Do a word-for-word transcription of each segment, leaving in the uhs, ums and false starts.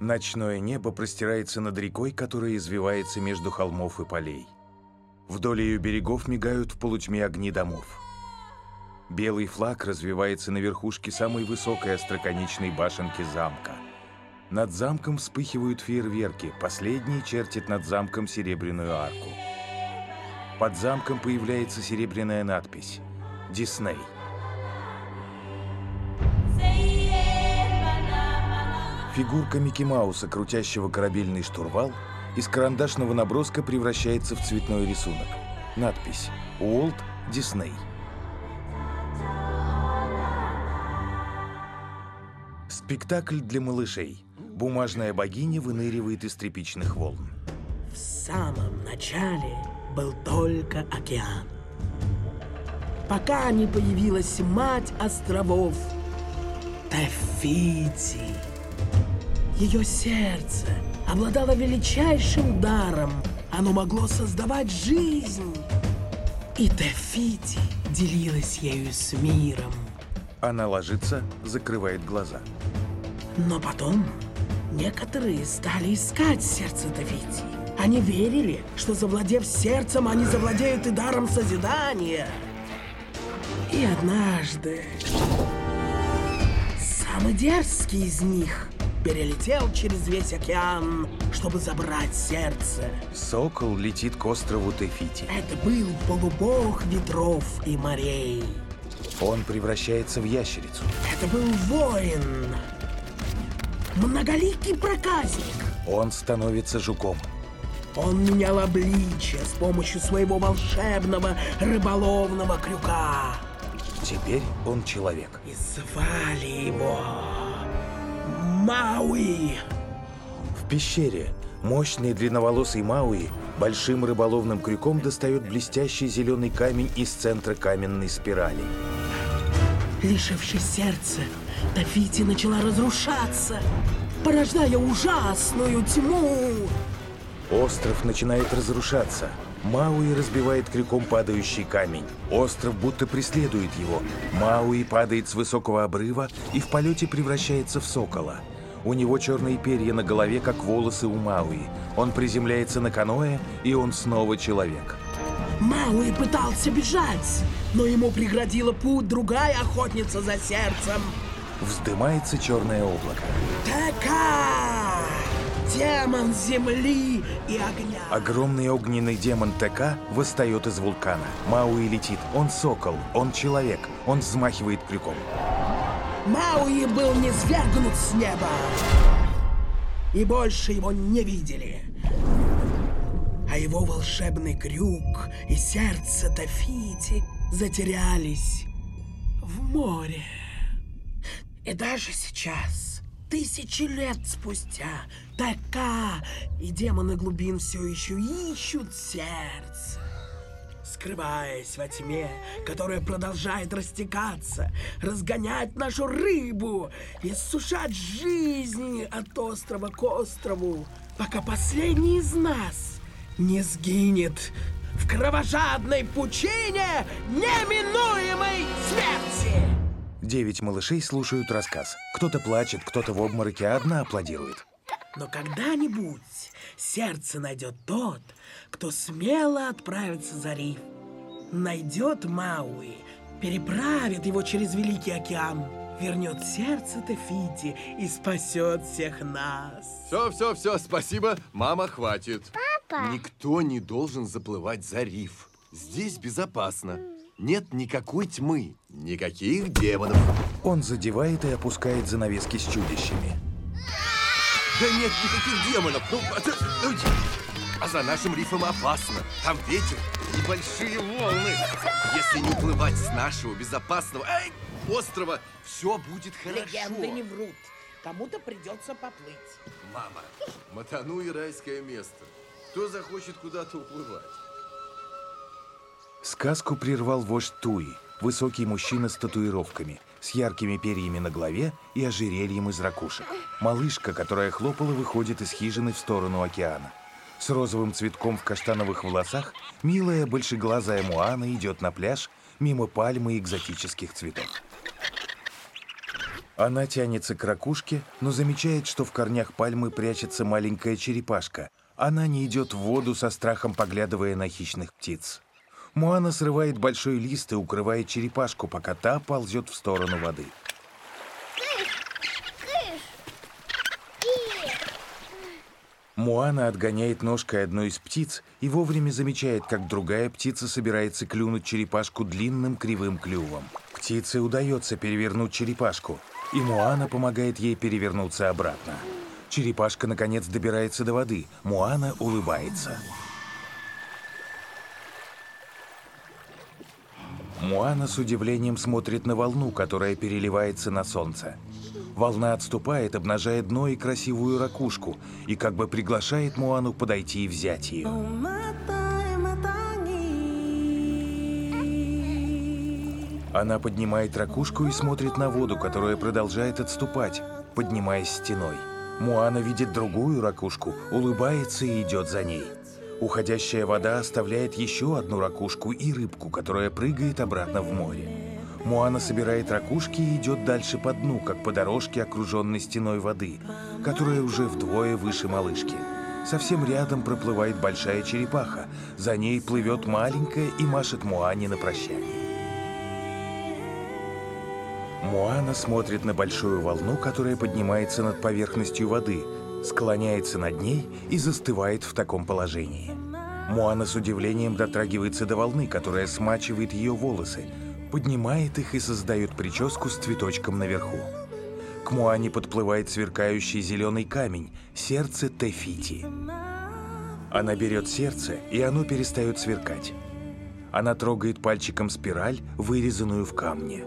Ночное небо простирается над рекой, которая извивается между холмов и полей. Вдоль ее берегов мигают в полутьме огни домов. Белый флаг развивается на верхушке самой высокой остроконечной башенки замка. Над замком вспыхивают фейерверки, последний чертит над замком серебряную арку. Под замком появляется серебряная надпись «Дисней». Фигурка Микки Мауса, крутящего корабельный штурвал, из карандашного наброска превращается в цветной рисунок. Надпись «Уолт Дисней». Спектакль для малышей. Бумажная богиня выныривает из тряпичных волн. В самом начале был только океан. Пока не появилась мать островов Те-Фити. Ее сердце обладало величайшим даром. Оно могло создавать жизнь. И Те-Фити делилась ею с миром. Она ложится, закрывает глаза. Но потом некоторые стали искать сердце Те-Фити. Они верили, что, завладев сердцем, они завладеют и даром созидания. И однажды самый дерзкий из них перелетел через весь океан, чтобы забрать сердце. Сокол летит к острову Те-Фити. Это был полубог ветров и морей. Он превращается в ящерицу. Это был воин. Многоликий проказник. Он становится жуком. Он менял обличие с помощью своего волшебного рыболовного крюка. Теперь он человек. И звали его Мауи. В пещере мощный длинноволосый Мауи большим рыболовным крюком достает блестящий зеленый камень из центра каменной спирали. Лишившись сердца, Те-Фити начала разрушаться, порождая ужасную тьму. Остров начинает разрушаться. Мауи разбивает крюком падающий камень. Остров будто преследует его. Мауи падает с высокого обрыва и в полете превращается в сокола. У него черные перья на голове, как волосы у Мауи. Он приземляется на каноэ, и он снова человек. Мауи пытался бежать, но ему преградила путь другая охотница за сердцем. Вздымается черное облако. Тека! Демон земли и огня. Огромный огненный демон Тека восстает из вулкана. Мауи летит. Он сокол, он человек. Он взмахивает крюком. Мауи был низвергнут с неба. И больше его не видели. А его волшебный крюк и сердце Те-Фити затерялись в море. И даже сейчас, тысячи лет спустя, Тека и демоны глубин все еще ищут сердце. Скрываясь во тьме, которая продолжает растекаться, разгонять нашу рыбу и сушать жизни от острова к острову, пока последний из нас не сгинет в кровожадной пучине неминуемой смерти. Девять малышей слушают рассказ. Кто-то плачет, кто-то в обмороке, а одна аплодирует. Но когда-нибудь сердце найдет тот, кто смело отправится за риф. Найдет Мауи, переправит его через Великий океан, вернет сердце Те-Фити и спасет всех нас. Все, все, все, спасибо. Мама, хватит. Папа! Никто не должен заплывать за риф. Здесь безопасно. Нет никакой тьмы, никаких демонов. Он задевает и опускает занавески с чудищами. Да нет никаких демонов. Ну, а, а за нашим рифом опасно. Там ветер и большие волны. Если не уплывать с нашего безопасного эй, острова, все будет хорошо. Легенды не врут. Кому-то придется поплыть. Мама, Матану и райское место. Кто захочет куда-то уплывать? Сказку прервал вождь Туи, высокий мужчина с татуировками, с яркими перьями на голове и ожерельем из ракушек. Малышка, которая хлопала, выходит из хижины в сторону океана. С розовым цветком в каштановых волосах милая большеглазая Муана идет на пляж мимо пальмы и экзотических цветов. Она тянется к ракушке, но замечает, что в корнях пальмы прячется маленькая черепашка. Она не идет в воду, со страхом поглядывая на хищных птиц. Моана срывает большой лист и укрывает черепашку, пока та ползет в сторону воды. Моана отгоняет ножкой одну из птиц и вовремя замечает, как другая птица собирается клюнуть черепашку длинным кривым клювом. Птице удается перевернуть черепашку, и Моана помогает ей перевернуться обратно. Черепашка, наконец, добирается до воды. Моана улыбается. Моана с удивлением смотрит на волну, которая переливается на солнце. Волна отступает, обнажая дно и красивую ракушку, и как бы приглашает Моану подойти и взять ее. Она поднимает ракушку и смотрит на воду, которая продолжает отступать, поднимаясь стеной. Моана видит другую ракушку, улыбается и идет за ней. Уходящая вода оставляет еще одну ракушку и рыбку, которая прыгает обратно в море. Моана собирает ракушки и идет дальше по дну, как по дорожке, окруженной стеной воды, которая уже вдвое выше малышки. Совсем рядом проплывает большая черепаха. За ней плывет маленькая и машет Моане на прощание. Моана смотрит на большую волну, которая поднимается над поверхностью воды, склоняется над ней и застывает в таком положении. Моана с удивлением дотрагивается до волны, которая смачивает ее волосы, поднимает их и создает прическу с цветочком наверху. К Моане подплывает сверкающий зеленый камень, сердце Те-Фити. Она берет сердце, и оно перестает сверкать. Она трогает пальчиком спираль, вырезанную в камне.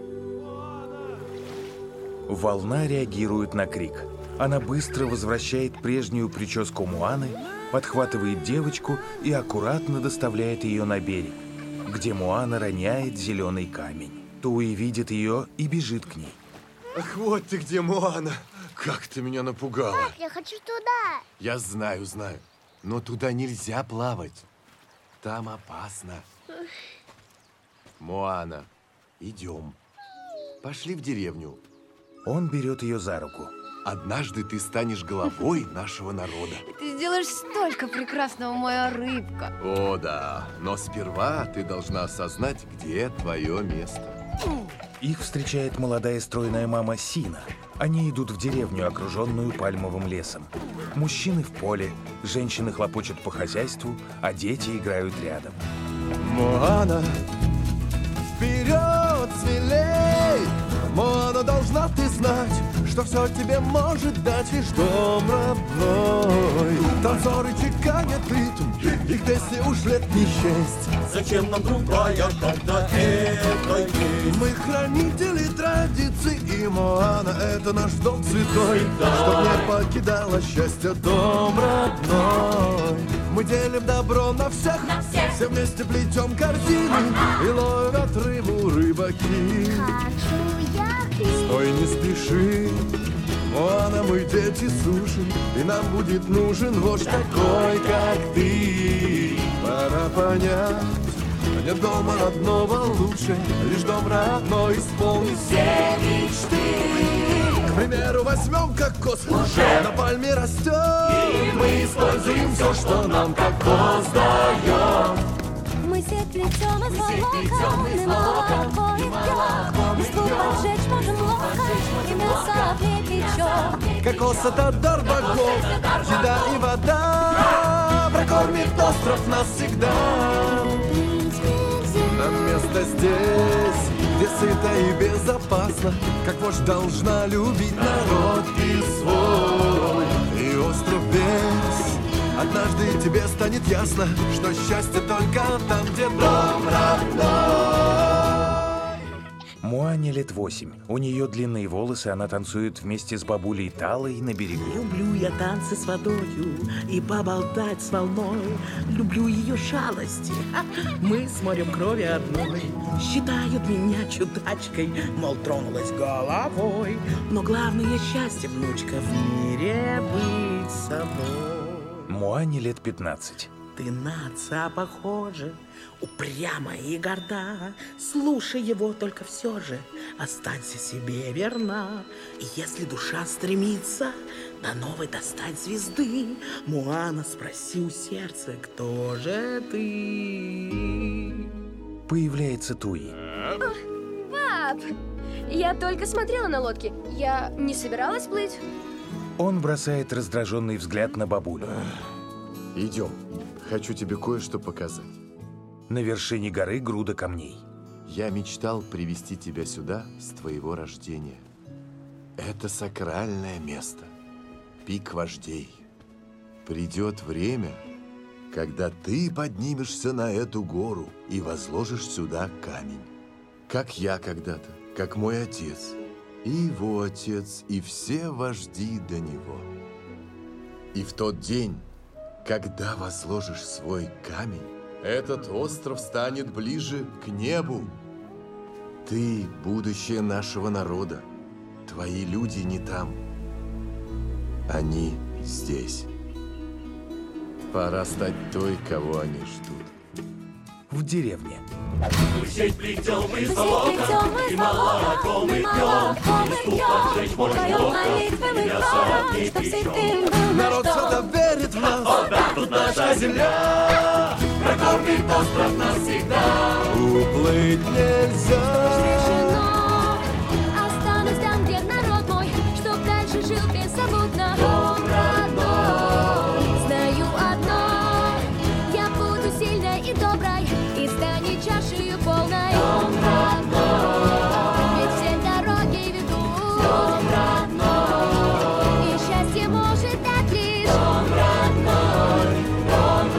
Волна реагирует на крик. Она быстро возвращает прежнюю прическу Моаны, подхватывает девочку и аккуратно доставляет ее на берег, где Моана роняет зеленый камень. Туи видит ее и бежит к ней. Ах, вот ты где, Моана! Как ты меня напугала! Пап, я хочу туда! Я знаю, знаю, но туда нельзя плавать. Там опасно. Моана, идем. Пошли в деревню. Он берет ее за руку. Однажды ты станешь главой нашего народа. Ты сделаешь столько прекрасного, моя рыбка. О, да. Но сперва ты должна осознать, где твое место. Их встречает молодая стройная мама Сина. Они идут в деревню, окруженную пальмовым лесом. Мужчины в поле, женщины хлопочут по хозяйству, а дети играют рядом. Моана, вперед, смелей! Моана, должна ты знать, что все тебе может дать лишь дом родной. Танцоры чеканят ритм, их песни уж лет не счесть. Зачем нам другая, когда это есть? Мы хранители традиций, и Моана — это наш долг святой, чтоб не покидало счастье дом родной. Мы делим добро на всех, На всех. все вместе плетем корзины и ловят рыбу рыбаки. Хочу я пить. Стой, не спеши, Моана, мы дети суши, и нам будет нужен вождь такой, как ты. Пора понять, нет дома родного лучше, лишь дом родной исполнит все мечты. К примеру, возьмем кокос, уже на пальме растет, и мы используем все, что нам кокос дает. Мы сеть плетем из волокон, и молоко идет. Листву поджечь можем ловко, и мясо припечем. Кокос — это дар богов, еда и вода прокормит остров навсегда. Нам место здесь, где сыто и безопасно, как вождь должна любить народ и свой. И остров весь, однажды тебе станет ясно, что счастье только там, где дом родной. Моане лет восемь. У нее длинные волосы, она танцует вместе с бабулей Талой на берегу. Люблю я танцы с водою и поболтать с волной. Люблю ее шалости. Ха, мы с морем крови одной. Считают меня чудачкой, мол, тронулась головой. Но главное счастье, внучка, в мире быть собой. Моане лет пятнадцать. ты на отца похожа, упрямая и горда. Слушай его, только все же останься себе верна. И если душа стремится до новой достать звезды, Моана, спроси у сердца, кто же ты? Появляется Туи. Пап, я только смотрела на лодки. Я не собиралась плыть. Он бросает раздраженный взгляд на бабулю. Идем. Хочу тебе кое-что показать. На вершине горы груда камней. Я мечтал привести тебя сюда с твоего рождения. Это сакральное место. Пик вождей. Придет время, когда ты поднимешься на эту гору и возложишь сюда камень. Как я когда-то, как мой отец, и его отец, и все вожди до него. И в тот день, когда возложишь свой камень, этот остров станет ближе к небу. Ты – будущее нашего народа. Твои люди не там. Они здесь. Пора стать той, кого они ждут. В деревне. Мы сеть плетем из болота, и молоко мы пьем, и ступ поджечь можем ловко, и мясо не печем. Народ сюда верит в нас. О, да, тут наша земля прокормит остров навсегда. Уплыть нельзя. Решено, останусь там, где народ мой, чтоб дальше жил беззаботно. Дом родной, знаю одно, я буду сильной и доброй, и станет чашею полной. Дом родной, ведь все дороги ведут. Дом родной, и счастье может дать лишь. Дом родной, дом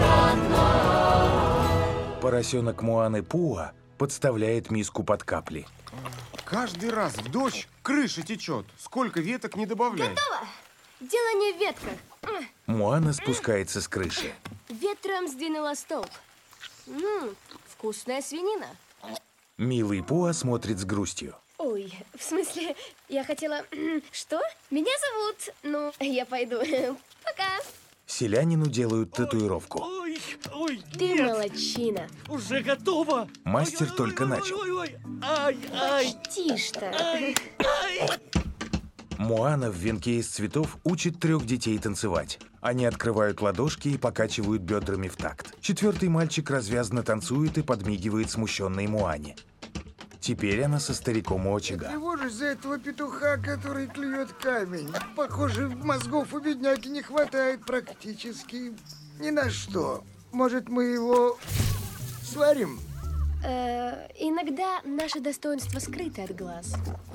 родной. Поросенок Моаны Пуа подставляет миску под капли. Каждый раз в дождь крыша течет. Сколько веток не добавляй. Дело не в ветках. Моана спускается с крыши. Ветром сдвинула столб. Ммм, вкусная свинина. Милый Пуа смотрит с грустью. Ой, в смысле, я хотела... Что? Меня зовут... Ну, я пойду. Пока. Селянину делают татуировку. Ой, ой, Ты нет, молодчина. уже готово. Мастер Ой, ой, только ой, ой, начал. ой, ой. Ай, ай, Тише-то. ай, ай. Моана в венке из цветов учит трех детей танцевать. Они открывают ладошки и покачивают бедрами в такт. Четвертый мальчик развязно танцует и подмигивает смущенной Моане. Теперь она со стариком у очага. Тревожусь за этого петуха, который клюет камень. Похоже, мозгов у бедняги не хватает практически ни на что. Может, мы его сварим? Э, иногда наше достоинство скрыто от глаз.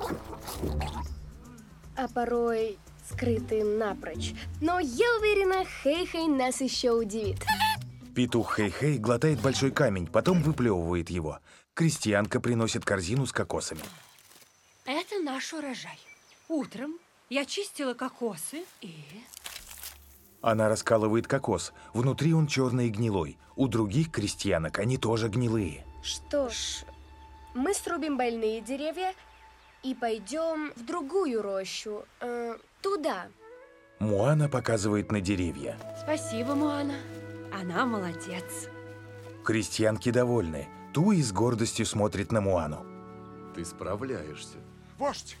А порой скрыты напрочь. Но я уверена, Хей-Хей нас еще удивит. Петух Хей-Хей глотает большой камень, потом выплевывает его. Крестьянка приносит корзину с кокосами. Это наш урожай. Утром я чистила кокосы и... Она раскалывает кокос. Внутри он черный и гнилой. У других крестьянок они тоже гнилые. Что ж, мы срубим больные деревья и пойдем в другую рощу. Э, туда. Моана показывает на деревья. Спасибо, Моана. Она молодец. Крестьянки довольны. Туи с гордостью смотрит на Моану. Ты справляешься. Вождь,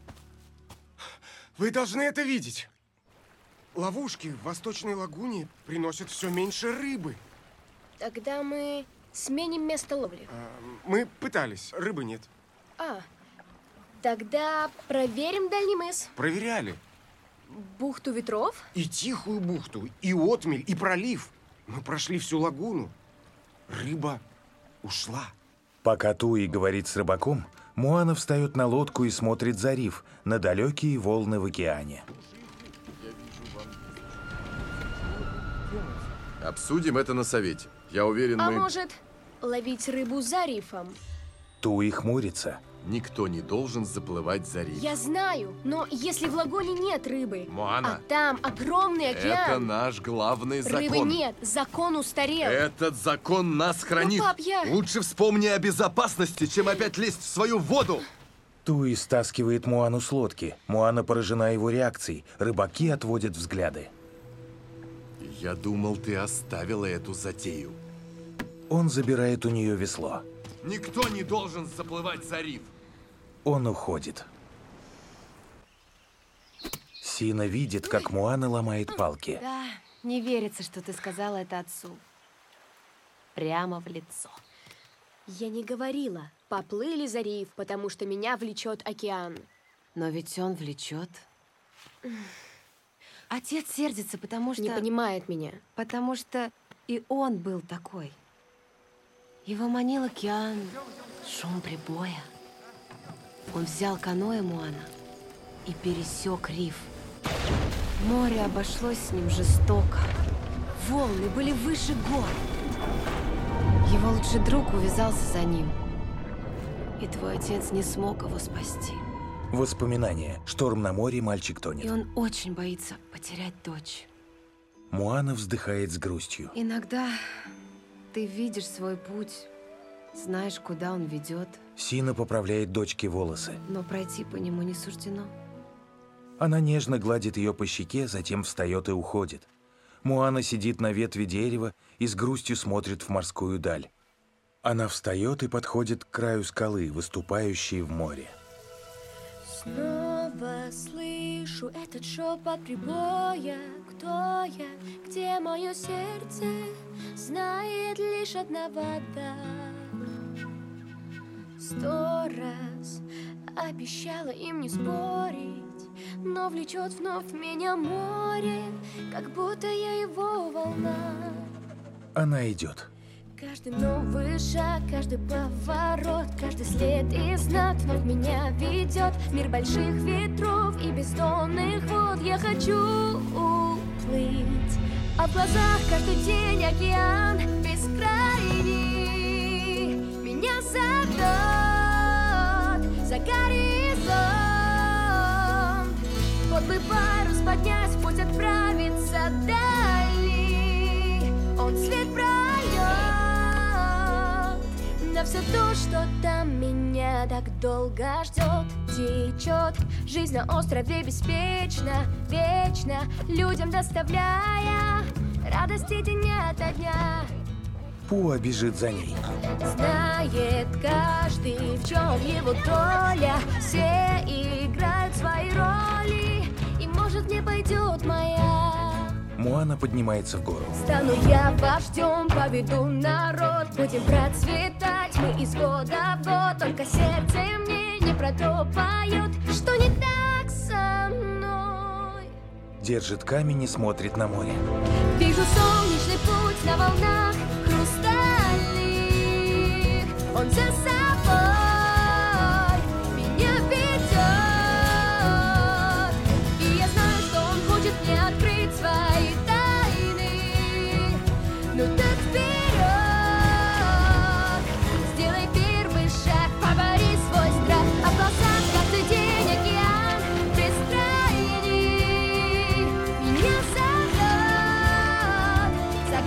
вы должны это видеть. Ловушки в Восточной лагуне приносят все меньше рыбы. Тогда мы сменим место ловли. А, мы пытались, рыбы нет. А, тогда проверим дальний мыс. Проверяли. Бухту ветров? И Тихую бухту, и отмель, и пролив. Мы прошли всю лагуну. Рыба ушла. Пока Туи говорит с рыбаком, Моана встает на лодку и смотрит за риф, на далекие волны в океане. Обсудим это на совете. Я уверен, А мы... может, ловить рыбу за рифом? Туи хмурится. Никто не должен заплывать за риф. Я знаю, но если в лагуне нет рыбы, Моана, а там огромный океан, это наш главный закон. рыбы нет, закон устарел. Этот закон нас хранит. пап, я- Лучше вспомни о безопасности, чем опять лезть в свою воду. Туи стаскивает Моану с лодки. Моана поражена его реакцией. Рыбаки отводят взгляды. Я думал, ты оставила эту затею. Он забирает у нее весло. Никто не должен заплывать за риф. Он уходит. Сина видит, как Моана ломает палки. Да, не верится, что ты сказала это отцу. Прямо в лицо. Я не говорила. Поплыли за риф, потому что меня влечет океан. Но ведь он влечет. Отец сердится, потому что... Не понимает меня. Потому что и он был такой. Его манил океан, шум прибоя. Он взял каноэ Моана и пересек риф. Море обошлось с ним жестоко. Волны были выше гор. Его лучший друг увязался за ним. И твой отец не смог его спасти. Воспоминания. Шторм на море, мальчик тонет. И он очень боится потерять дочь. Моана вздыхает с грустью. Иногда ты видишь свой путь, знаешь, куда он ведет. Сина поправляет дочке волосы. Но пройти по нему не суждено. Она нежно гладит ее по щеке, затем встает и уходит. Моана сидит на ветви дерева и с грустью смотрит в морскую даль. Она встает и подходит к краю скалы, выступающей в море. Снова слышу этот шепот прибоя. Кто я, где мое сердце, знает лишь одна вода. Сто раз обещала им не спорить, но влечет вновь меня море, как будто я его волна. Она идет. Каждый новый шаг, каждый поворот, каждый след и знак вновь меня ведет. Мир больших ветров и бездонных вод. Я хочу уплыть, а в глазах каждый день океан бескрайний меня зовет за горизонт. Подлый парус поднять, в путь отправиться дальний. Он свет прольет на все то, что там меня так долго ждет. Течет жизнь на острове беспечно, вечно, людям доставляя радости день ото дня. Пуа бежит за ней. Знает каждый, в чем его доля. Все играют свои роли, и может не пойдет моя. Моана поднимается в гору. Стану я вождем, поведу народ. Будем процветать мы из года в год. Только сердце мне не про то поет, что не так со мной. Держит камень и смотрит на море. Вижу солнечный путь на волнах хрустальных. Он за собой меня ведет. И я знаю, что он хочет мне открыть свои тайны. Ну так вперед, сделай первый шаг, побори свой страх. А в глазах каждый день океан бескрайний меня зовет за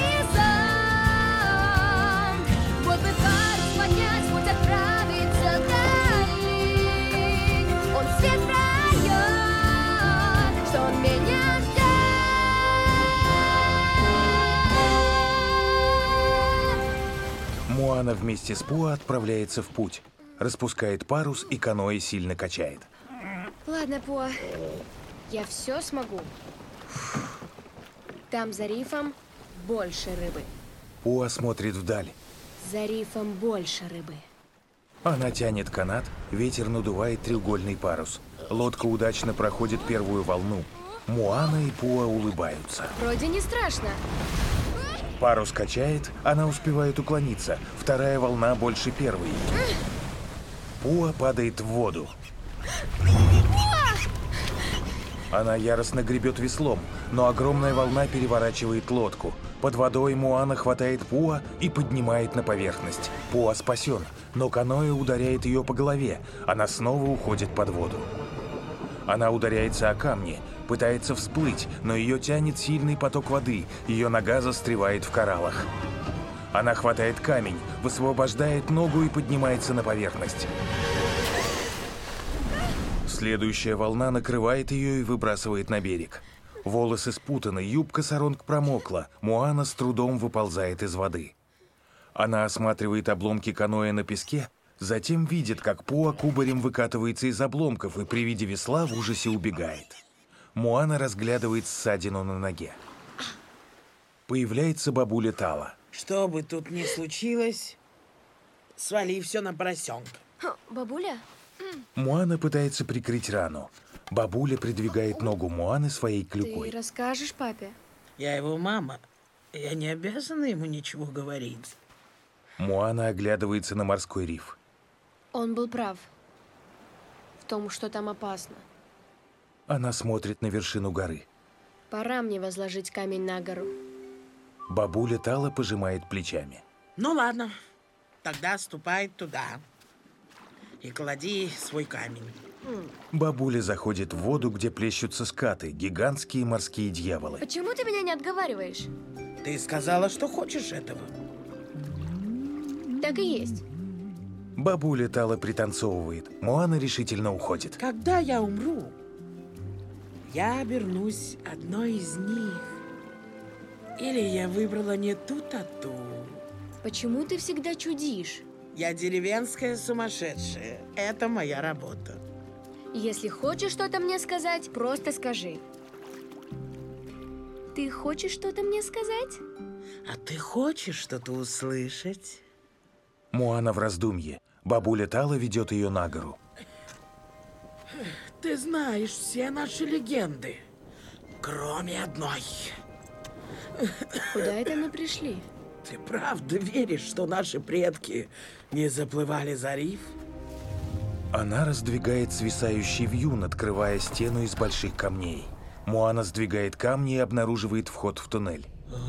горизонт. Вот бы парус поднять, путь отправиться дальний. Он свет прольет, что он меня ждет. Моана вместе с Пуа отправляется в путь. Распускает парус, и каноэ сильно качает. Ладно, Пуа, я все смогу. Там за рифом больше рыбы. Пуа смотрит вдаль. За рифом больше рыбы. Она тянет канат, ветер надувает треугольный парус. Лодка удачно проходит первую волну. Моана и Пуа улыбаются. Вроде не страшно. Парус качает, она успевает уклониться. Вторая волна больше первой. Пуа падает в воду. Она яростно гребет веслом, но огромная волна переворачивает лодку. Под водой Моана хватает Пуа и поднимает на поверхность. Пуа спасен, но каноэ ударяет ее по голове. Она снова уходит под воду. Она ударяется о камни, пытается всплыть, но ее тянет сильный поток воды. Ее нога застревает в кораллах. Она хватает камень, высвобождает ногу и поднимается на поверхность. Следующая волна накрывает ее и выбрасывает на берег. Волосы спутаны, юбка саронг промокла. Моана с трудом выползает из воды. Она осматривает обломки каноэ на песке, затем видит, как Пуа кубарем выкатывается из обломков и при виде весла в ужасе убегает. Моана разглядывает ссадину на ноге. Появляется бабуля Тала. Что бы тут ни случилось, свали все на поросенка. Бабуля? Моана пытается прикрыть рану. Бабуля придвигает ногу Моаны своей клюкой. Ты расскажешь папе? Я его мама. Я не обязана ему ничего говорить. Моана оглядывается на морской риф. Он был прав в том, что там опасно. Она смотрит на вершину горы. Пора мне возложить камень на гору. Бабуля Тала пожимает плечами. Ну ладно, тогда ступай туда и клади свой камень. Бабуля заходит в воду, где плещутся скаты, гигантские морские дьяволы. Почему ты меня не отговариваешь? Ты сказала, что хочешь этого. Так и есть. Бабуля Тала пританцовывает. Моана решительно уходит. Когда я умру, я обернусь одной из них. Или я выбрала не ту, а ту. Почему ты всегда чудишь? Я деревенская сумасшедшая. Это моя работа. Если хочешь что-то мне сказать, просто скажи. Ты хочешь что-то мне сказать? А ты хочешь что-то услышать? Моана в раздумье. Бабуля Тала ведет ее на гору. Ты знаешь все наши легенды, кроме одной. Куда это мы пришли? Ты правда веришь, что наши предки не заплывали за риф? Она раздвигает свисающий вьюн, открывая стену из больших камней. Моана сдвигает камни и обнаруживает вход в туннель.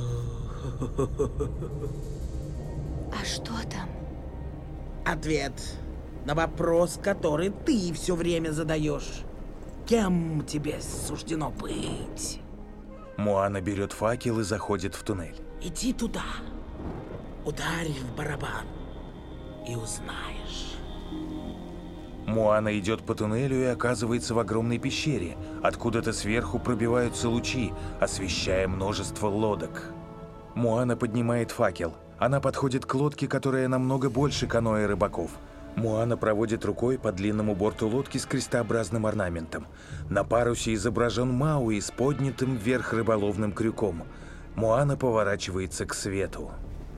А что там? Ответ на вопрос, который ты все время задаешь. Кем тебе суждено быть? Моана берет факел и заходит в туннель. Иди туда, ударь в барабан и узнаешь. Моана идет по туннелю и оказывается в огромной пещере. Откуда-то сверху пробиваются лучи, освещая множество лодок. Моана поднимает факел. Она подходит к лодке, которая намного больше каноэ рыбаков. Моана проводит рукой по длинному борту лодки с крестообразным орнаментом. На парусе изображен Мауи с поднятым вверх рыболовным крюком. Моана поворачивается к свету.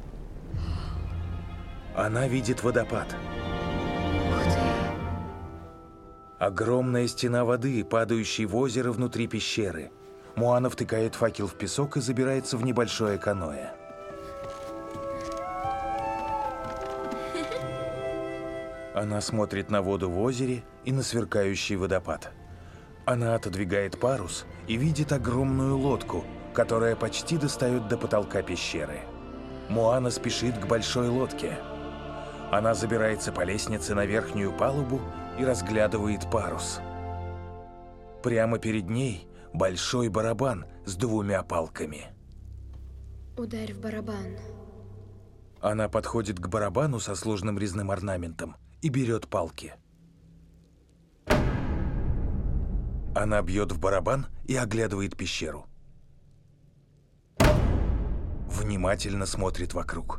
Она видит водопад. Огромная стена воды, падающая в озеро внутри пещеры. Моана втыкает факел в песок и забирается в небольшое каноэ. Она смотрит на воду в озере и на сверкающий водопад. Она отодвигает парус и видит огромную лодку, которая почти достает до потолка пещеры. Моана спешит к большой лодке. Она забирается по лестнице на верхнюю палубу и разглядывает парус. Прямо перед ней большой барабан с двумя палками. Ударь в барабан. Она подходит к барабану со сложным резным орнаментом и берет палки. Она бьет в барабан и оглядывает пещеру. Внимательно смотрит вокруг.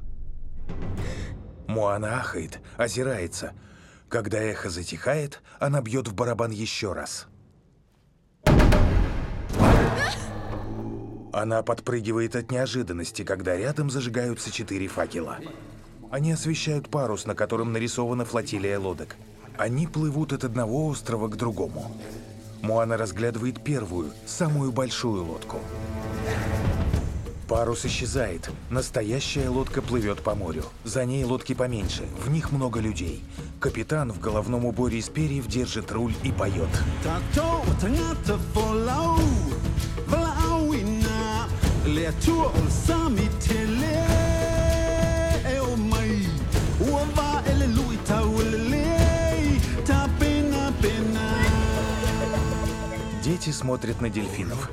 Моана ахает, озирается. Когда эхо затихает, она бьет в барабан еще раз. Она подпрыгивает от неожиданности, когда рядом зажигаются четыре факела. Они освещают парус, на котором нарисована флотилия лодок. Они плывут от одного острова к другому. Моана разглядывает первую, самую большую лодку. Парус исчезает. Настоящая лодка плывет по морю. За ней лодки поменьше, в них много людей. Капитан в головном уборе из перьев держит руль и поет. Дети смотрят на дельфинов.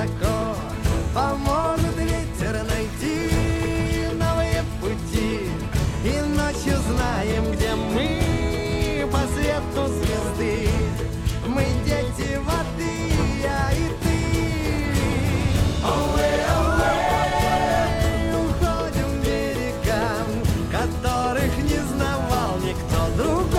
высоко. Поможет ветер найти новые пути. И ночью знаем, где мы по свету звезды. Мы дети воды, я и ты. Away, away, уходим к берегам, которых не знавал никто другой.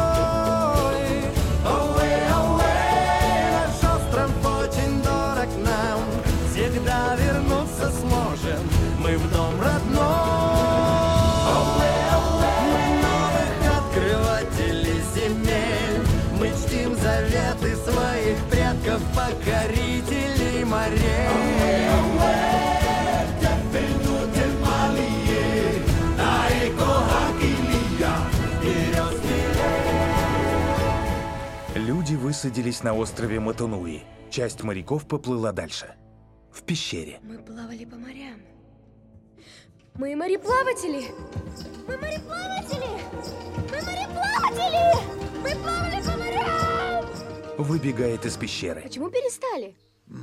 Away, away, наш остров очень дорог нам. Всегда вернуться сможем мы в дом родной. Away, away, мы новых открывателей земель. Мы чтим заветы своих предков, покорителей морей. Люди высадились на острове Матунуи. Часть моряков поплыла дальше. В пещере. Мы плавали по морям. Мы мореплаватели! Мы мореплаватели! Мы мореплаватели! Мы плавали по морям! Выбегает из пещеры. Почему перестали?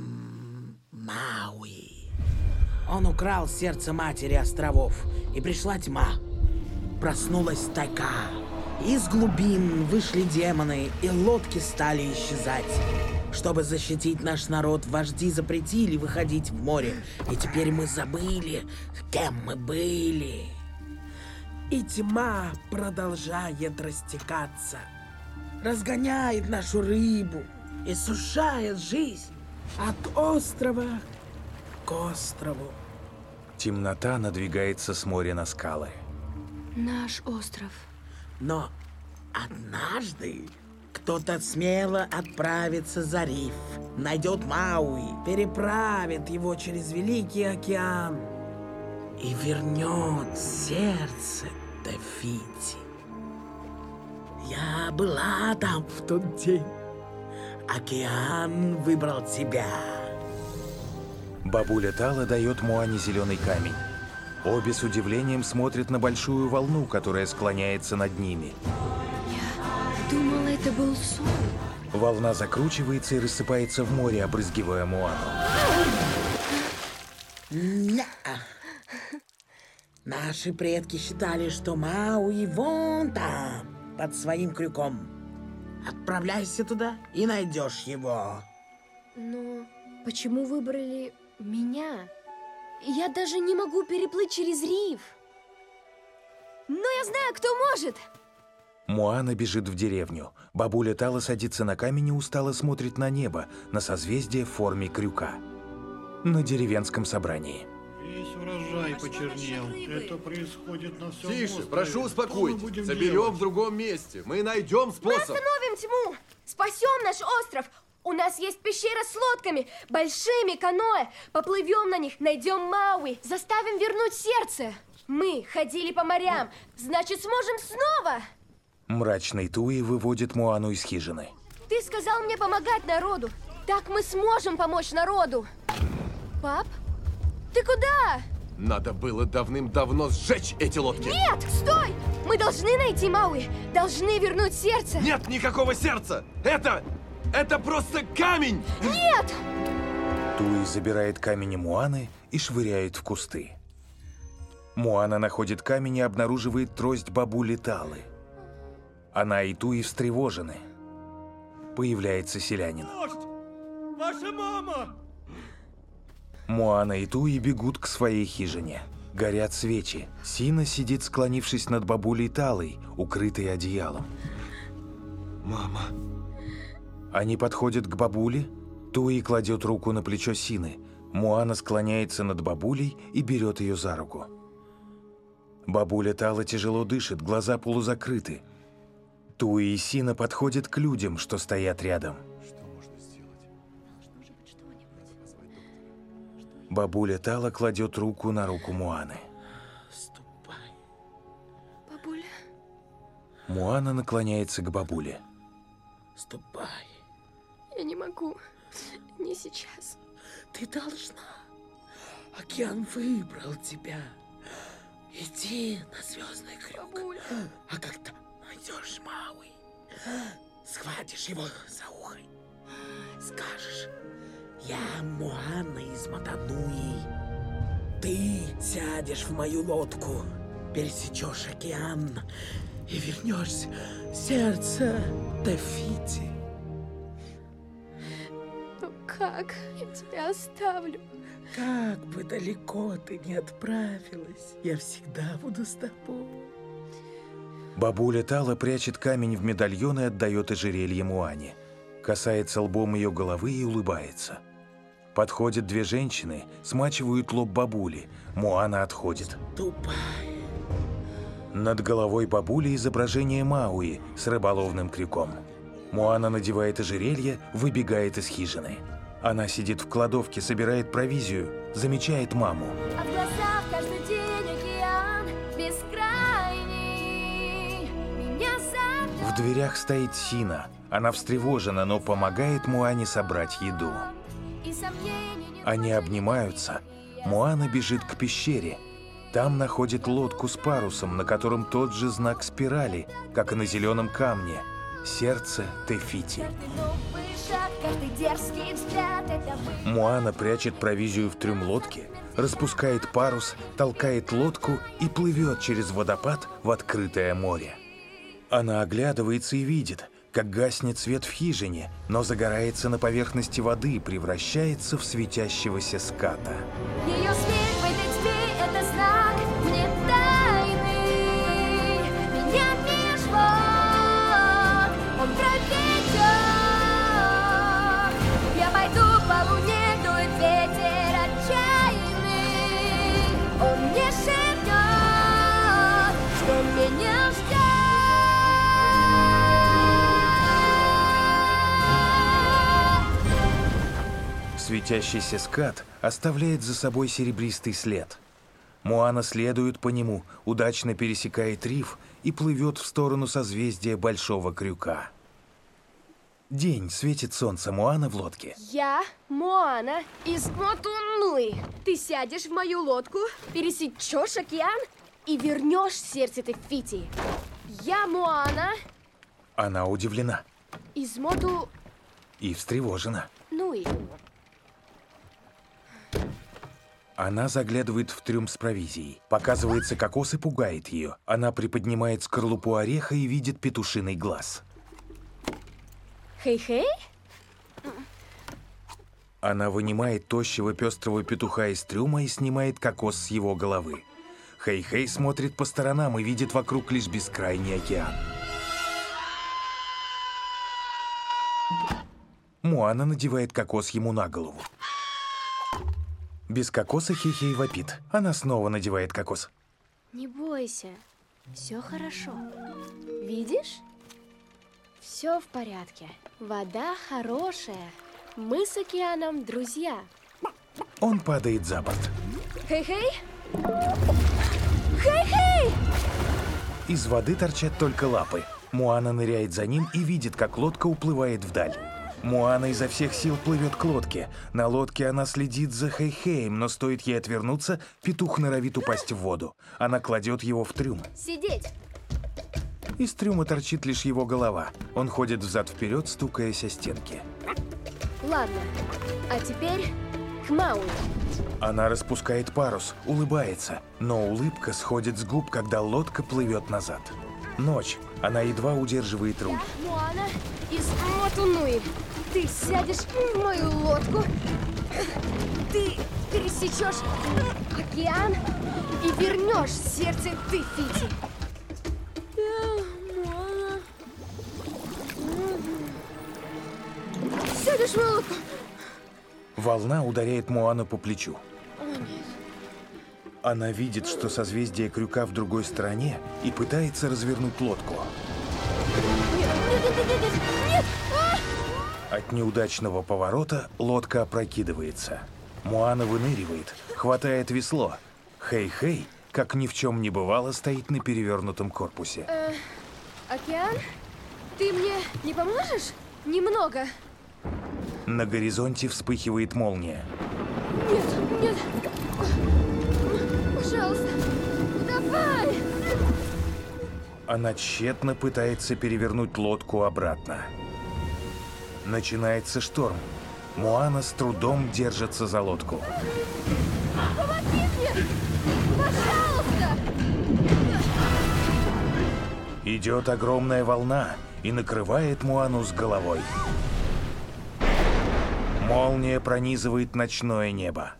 Мауи. Он украл сердце матери островов, и пришла тьма. Проснулась тайга. Из глубин вышли демоны, и лодки стали исчезать. Чтобы защитить наш народ, вожди запретили выходить в море. И теперь мы забыли, кем мы были. И тьма продолжает растекаться. Разгоняет нашу рыбу и сушает жизнь от острова к острову. Темнота надвигается с моря на скалы. Наш остров. Но однажды кто-то смело отправится за риф, найдет Мауи, переправит его через Великий океан и вернет сердце Те-Фити. Я была там в тот день. Океан выбрал тебя. Бабуля Тала дает Моане зеленый камень. Обе с удивлением смотрят на большую волну, которая склоняется над ними. Я думала, это был сон. Волна закручивается и рассыпается в море, обрызгивая Моану. Не-а. Наши предки считали, что Мауи вон там, под своим крюком. Отправляйся туда и найдешь его. Но почему выбрали меня? Я даже не могу переплыть через риф. Но я знаю, кто может. Моана бежит в деревню. Бабуля Тала садится на камень и устало смотрит на небо, на созвездие в форме крюка. На деревенском собрании. Весь урожай почернел. Это происходит на всем Тише, острове. прошу успокойтесь. Соберем делать? в другом месте. Мы найдем способ. Мы остановим тьму. Спасем наш остров. У нас есть пещера с лодками, большими каноэ. Поплывем на них, найдем Мауи, заставим вернуть сердце. Мы ходили по морям, значит, сможем снова. Мрачный Туи выводит Моану из хижины. Ты сказал мне помогать народу. Так мы сможем помочь народу. Пап, ты куда? Надо было давным-давно сжечь эти лодки. Нет, стой! Мы должны найти Мауи, должны вернуть сердце. Нет никакого сердца! Это... это просто камень! Нет! Туи забирает камень Моаны и швыряет в кусты. Моана находит камень и обнаруживает трость бабули Талы. Она и Туи встревожены. Появляется селянин. Ваша мама! Моана и Туи бегут к своей хижине. Горят свечи. Сина сидит, склонившись над бабулей Талой, укрытой одеялом. Мама. Они подходят к бабуле. Туи кладет руку на плечо Сины. Моана склоняется над бабулей и берет ее за руку. Бабуля Тала тяжело дышит, глаза полузакрыты. Туи и Сина подходят к людям, что стоят рядом. Что можно сделать? Должно же быть что-нибудь. Бабуля Тала кладет руку на руку Моаны. Ступай. Бабуля. Моана наклоняется к бабуле. Ступай. Я не могу. Не сейчас. Ты должна. Океан выбрал тебя. Иди на звездный крюк. Бабуля. А когда найдешь Мауи, схватишь его за ухо. Скажешь, Я Моана из Матануи. Ты сядешь в мою лодку, пересечешь океан и вернешься в сердце Те-Фити. Ну как я тебя оставлю? Как бы далеко ты ни отправилась, я всегда буду с тобой. Бабуля Тала прячет камень в медальон и отдает ожерелье Муане. Касается лбом ее головы и улыбается. Подходят две женщины, смачивают лоб бабули. Муана отходит. Тупая. Над головой бабули изображение Мауи с рыболовным крюком. Муана надевает ожерелье, выбегает из хижины. Она сидит в кладовке, собирает провизию, замечает маму. А в глазах каждый день океан бескрайний. Меня зовет. В дверях стоит Сина. Она встревожена, но помогает Муане собрать еду. И сомнений не Они обнимаются. Муана бежит к пещере. Там находит лодку с парусом, на котором тот же знак спирали, как и на зеленом камне. Сердце Те-Фити. каждый новый шаг, каждый дерзкий взгляд — это вы. Муана прячет провизию в трюм лодки, распускает парус, толкает лодку и плывет через водопад в открытое море. Она оглядывается и видит, как гаснет свет в хижине, но загорается на поверхности воды и превращается в светящегося ската. Ее свет в этой тьме — это знак мне тайны. Меня меж вод он проведет. Я пойду по луне, дует ветер отчаянный. Он мне шепнет, что меня ждет. Светящийся скат оставляет за собой серебристый след. Муана следует по нему, удачно пересекает риф и плывет в сторону созвездия Большого Крюка. День, светит солнце, Муана в лодке. Я Моана из Матануи. Ты сядешь в мою лодку, пересечешь океан и вернешь сердце Те-Фити. Я Моана Она удивлена из Матануи. и встревожена. Она заглядывает в трюм с провизией. Показывается кокос и пугает ее. Она приподнимает скорлупу ореха и видит петушиный глаз. Хей-хей? Она вынимает тощего пестрого петуха из трюма и снимает кокос с его головы. Хей-хей смотрит по сторонам и видит вокруг лишь бескрайний океан. Муана надевает кокос ему на голову. Без кокоса Хей-хей вопит. Она снова надевает кокос. Не бойся, все хорошо. Видишь? Все в порядке. Вода хорошая. Мы с океаном друзья. Он падает за борт. Хей-хей! Хей-хей! Из воды торчат только лапы. Муана ныряет за ним и видит, как лодка уплывает вдаль. Муана изо всех сил плывет к лодке. На лодке она следит за Хей-хеем, но стоит ей отвернуться, петух норовит упасть в воду. Она кладет его в трюм. Сидеть! Из трюма торчит лишь его голова. Он ходит взад-вперед, стукаясь о стенки. Ладно, а теперь к Мауи. Она распускает парус, улыбается, но улыбка сходит с губ, когда лодка плывет назад. Ночь. Она едва удерживает руль. Я Моана из Матануи. Ты сядешь в мою лодку, ты пересечешь океан и вернешь сердце Те-Фити. Я Моана. Сядешь в мою лодку. Волна ударяет Муану по плечу. О, нет. Она видит, что созвездие Крюка в другой стороне и пытается развернуть лодку. Нет, нет, нет, нет, нет, нет! А! От неудачного поворота лодка опрокидывается. Муана выныривает, хватает весло. Хей-хей, как ни в чем не бывало, стоит на перевернутом корпусе. Э, океан? Ты мне не поможешь? Немного. На горизонте вспыхивает молния. Нет, нет. Пожалуйста, давай. Она тщетно пытается перевернуть лодку обратно. Начинается шторм. Моана с трудом держится за лодку. Помоги мне! Пожалуйста! Идет огромная волна и накрывает Моану с головой. Молния пронизывает ночное небо.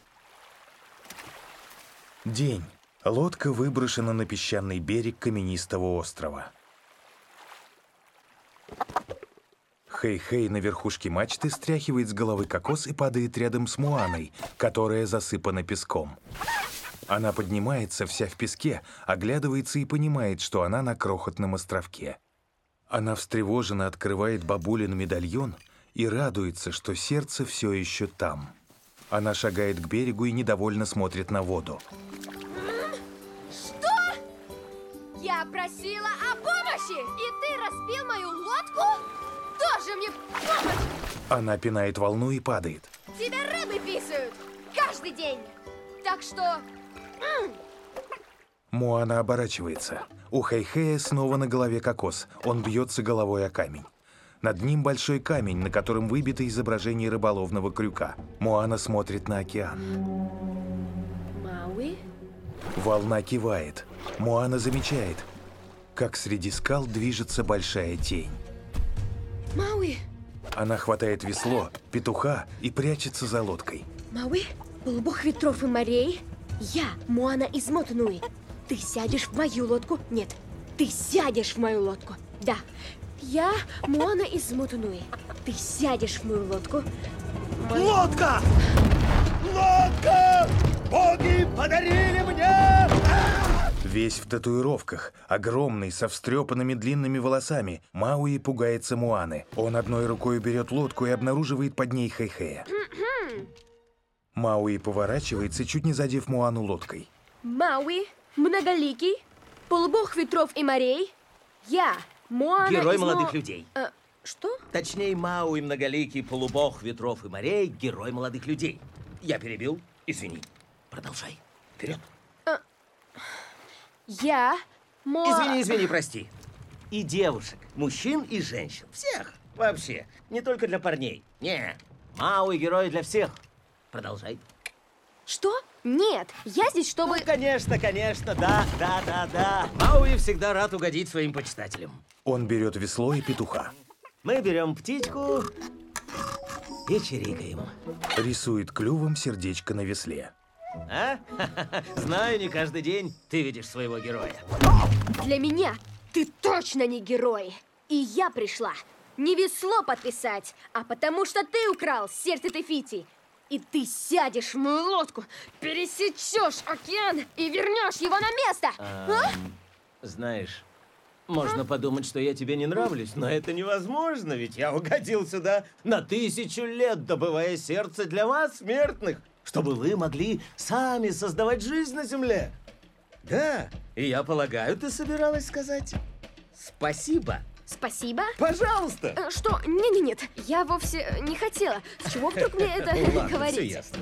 День. Лодка выброшена на песчаный берег каменистого острова. Хэй-Хэй на верхушке мачты стряхивает с головы кокос и падает рядом с Моаной, которая засыпана песком. Она поднимается вся в песке, оглядывается и понимает, что она на крохотном островке. Она встревоженно открывает бабулин медальон и радуется, что сердце все еще там. Она шагает к берегу и недовольно смотрит на воду. Что? Я просила о помощи, и ты разбил мою лодку? Тоже мне помощь! Она пинает волну и падает. Тебя рыбы писают каждый день. Так что... м, Моана оборачивается. У Хэй-Хэя снова на голове кокос. Он бьется головой о камень. Над ним большой камень, на котором выбито изображение рыболовного крюка. Моана смотрит на океан. Мауи? Волна кивает. Моана замечает, как среди скал движется большая тень. Мауи? Она хватает весло, петуха и прячется за лодкой. Мауи? Полубог ветров и морей? Я, Моана из Мотонуи. Ты сядешь в мою лодку? Нет, ты сядешь в мою лодку. Да, я, Моана из Мотонуи. Ты сядешь в мою лодку. Мою... Лодка! Лодка! Боги подарили мне! Весь в татуировках, огромный, со встрепанными длинными волосами, Мауи пугается Моаны. Он одной рукой берет лодку и обнаруживает под ней Хэй-Хэя. Мауи поворачивается, чуть не задев Моану лодкой. Мауи, многоликий, полубог ветров и морей. Я, Моана Герой из молодых Мо... людей. А, что? Точнее, Мауи, многоликий, полубог ветров и морей, герой молодых людей. Я перебил, извини. Продолжай. Вперед. А, я, Мо... Извини, извини, прости. И девушек, мужчин и женщин. Всех. Вообще. Не только для парней. Не. Мауи герой для всех. Продолжай. Что? Нет, я здесь, чтобы... Ну, конечно, конечно, да, да, да, да. Мауи всегда рад угодить своим почитателям. Он берет весло и петуха. Мы берем птичку и чирикаем. Рисует клювом сердечко на весле. А? Знаю, не каждый день ты видишь своего героя. Для меня ты точно не герой. И я пришла не весло подписать, а потому что ты украл сердце Тефити. И ты сядешь в мою лодку, пересечешь океан и вернешь его на место. А? Знаешь, можно подумать, что я тебе не нравлюсь, но это невозможно, ведь я угодил сюда на тысячу лет, добывая сердце для вас, смертных, чтобы вы могли сами создавать жизнь на земле. Да, и я полагаю, ты собиралась сказать спасибо. Спасибо. Пожалуйста. Э, Что? Не-не-нет, я вовсе не хотела. С чего вдруг мне это Ладно, говорить? все ясно.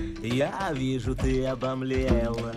Я вижу, ты обомлела.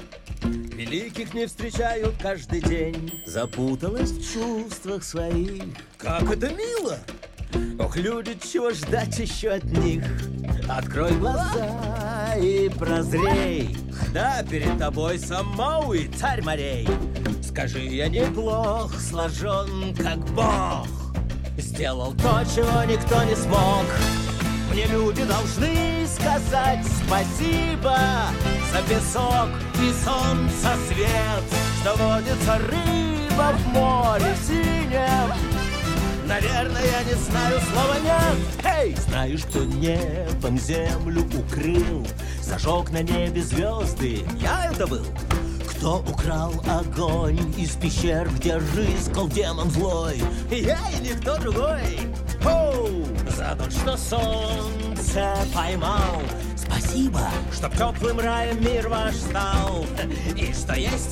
Великих не встречают каждый день. Запуталась в чувствах своих. Как это мило! Ох, люди, чего ждать еще от них? Открой глаза и прозрей. Да, перед тобой сам Мауи, царь морей. Скажи, я неплох сложен, как бог. Сделал то, чего никто не смог. Мне люди должны сказать спасибо за песок и солнце свет, что водится рыба в море синем. Наверное, я не знаю слова «нет». Эй! Знаю, что небом землю укрыл, зажег на небе звезды. Я это был. Кто украл огонь из пещер, где рыскал демон злой? Я и никто другой. Оу! За то, что солнце поймал. Спасибо, чтоб теплым раем мир ваш стал. И что есть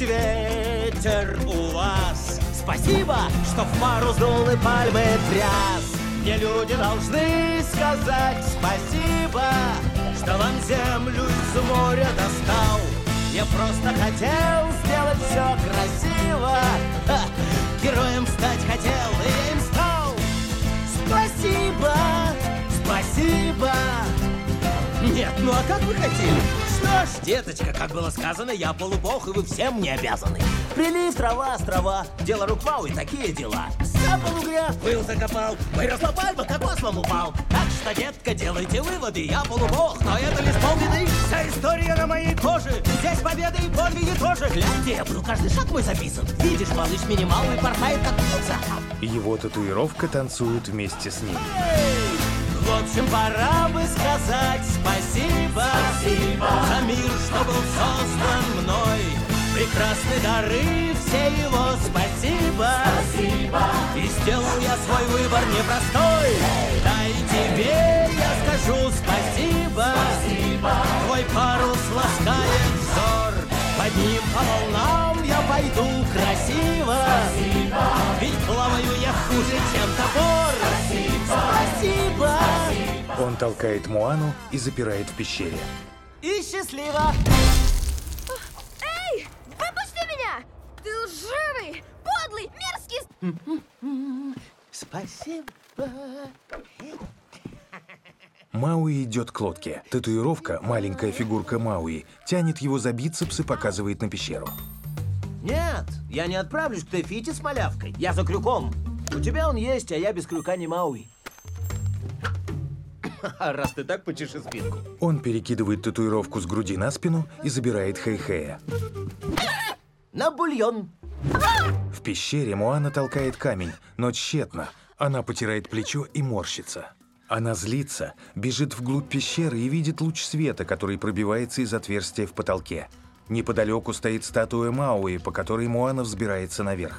ветер у вас. Спасибо, что в пару сдул и пальмы тряс. Мне люди должны сказать спасибо, что вам землю из моря достал. Я просто хотел сделать все красиво. Ха! Героем стать хотел, и я им стал. Спасибо, спасибо. спасибо. Нет, ну а как вы хотели? Что ж, деточка, как было сказано, я полубог, и вы всем мне обязаны. Прилив, трава, острова, дело рук Мауи, такие дела. Сапал грех, пыл закопал, выросла пальма, кокос вам упал. Так что, детка, делайте выводы, я полубог, но это лишь полбеды. Вся история на моей коже, здесь победы и подвиги тоже. Гляньте, я был, каждый шаг мой записан. Видишь, малыш минималный порхает, как птица. Его татуировка танцует вместе с ним. В общем, пора бы сказать спасибо, спасибо за мир, что был создан мной. Прекрасные дары, все его спасибо, спасибо. И сделал я свой выбор непростой. Да и тебе я скажу спасибо, спасибо. Твой парус ласкает взор. Под ним по волнам я пойду красиво, спасибо. Ведь плаваю я хуже, чем топор. Спасибо. Спасибо. Он толкает Моану и запирает в пещере. И счастливо. Эй, выпусти меня! Ты лживый, подлый, мерзкий... Спасибо. Мауи идет к лодке. Татуировка, маленькая фигурка Мауи, тянет его за бицепс и показывает на пещеру. Нет, я не отправлюсь к Тефити с малявкой. Я за крюком. У тебя он есть, а я без крюка не Мауи. Раз ты так, почеши спинку. Он перекидывает татуировку с груди на спину и забирает Хэй-Хэя. На бульон. В пещере Моана толкает камень, но тщетно. Она потирает плечо и морщится. Она злится, бежит вглубь пещеры и видит луч света, который пробивается из отверстия в потолке. Неподалеку стоит статуя Мауи, по которой Моана взбирается наверх.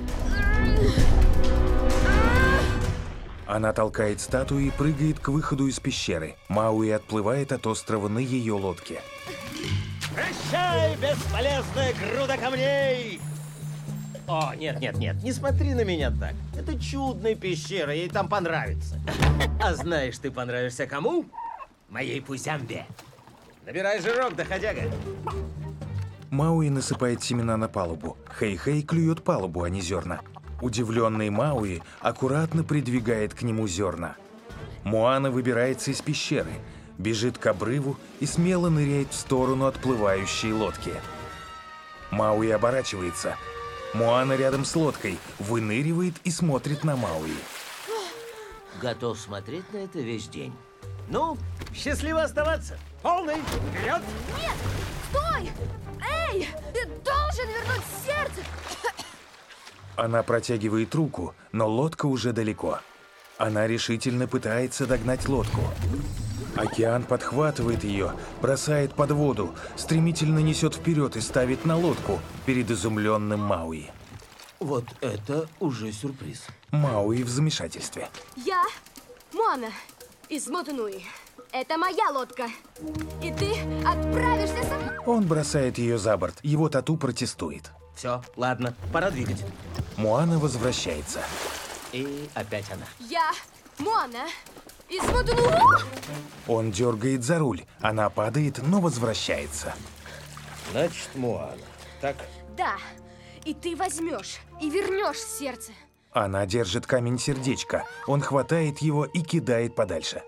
Она толкает статую и прыгает к выходу из пещеры. Мауи отплывает от острова на ее лодке. Прощай, бесполезная груда камней! О, нет, нет, нет, не смотри на меня так. Это чудная пещера, ей там понравится. А знаешь, ты понравишься кому? Моей Пузямбе. Набирай жирок, доходяга. Мауи насыпает семена на палубу. Хэй-Хэй клюет палубу, а не зерна. Удивленный Мауи аккуратно придвигает к нему зерна. Моана выбирается из пещеры, бежит к обрыву и смело ныряет в сторону отплывающей лодки. Мауи оборачивается. Моана рядом с лодкой, выныривает и смотрит на Мауи. Готов смотреть на это весь день. Ну, счастливо оставаться. Полный, вперед! Нет, стой! Эй, ты должен вернуть сердце! Она протягивает руку, но лодка уже далеко. Она решительно пытается догнать лодку. Океан подхватывает ее, бросает под воду, стремительно несет вперед и ставит на лодку перед изумленным Мауи. Вот это уже сюрприз. Мауи в замешательстве. Я Моана из Мотонуи. Это моя лодка. И ты отправишься со мной? Он бросает ее за борт. Его тату протестует. Все, ладно, пора двигать. Моана возвращается. И опять она. Я Моана из Мотонуи. Он дергает за руль. Она падает, но возвращается. Значит, Моана. Так? Да. И ты возьмешь и вернешь сердце. Она держит камень сердечка. Он хватает его и кидает подальше.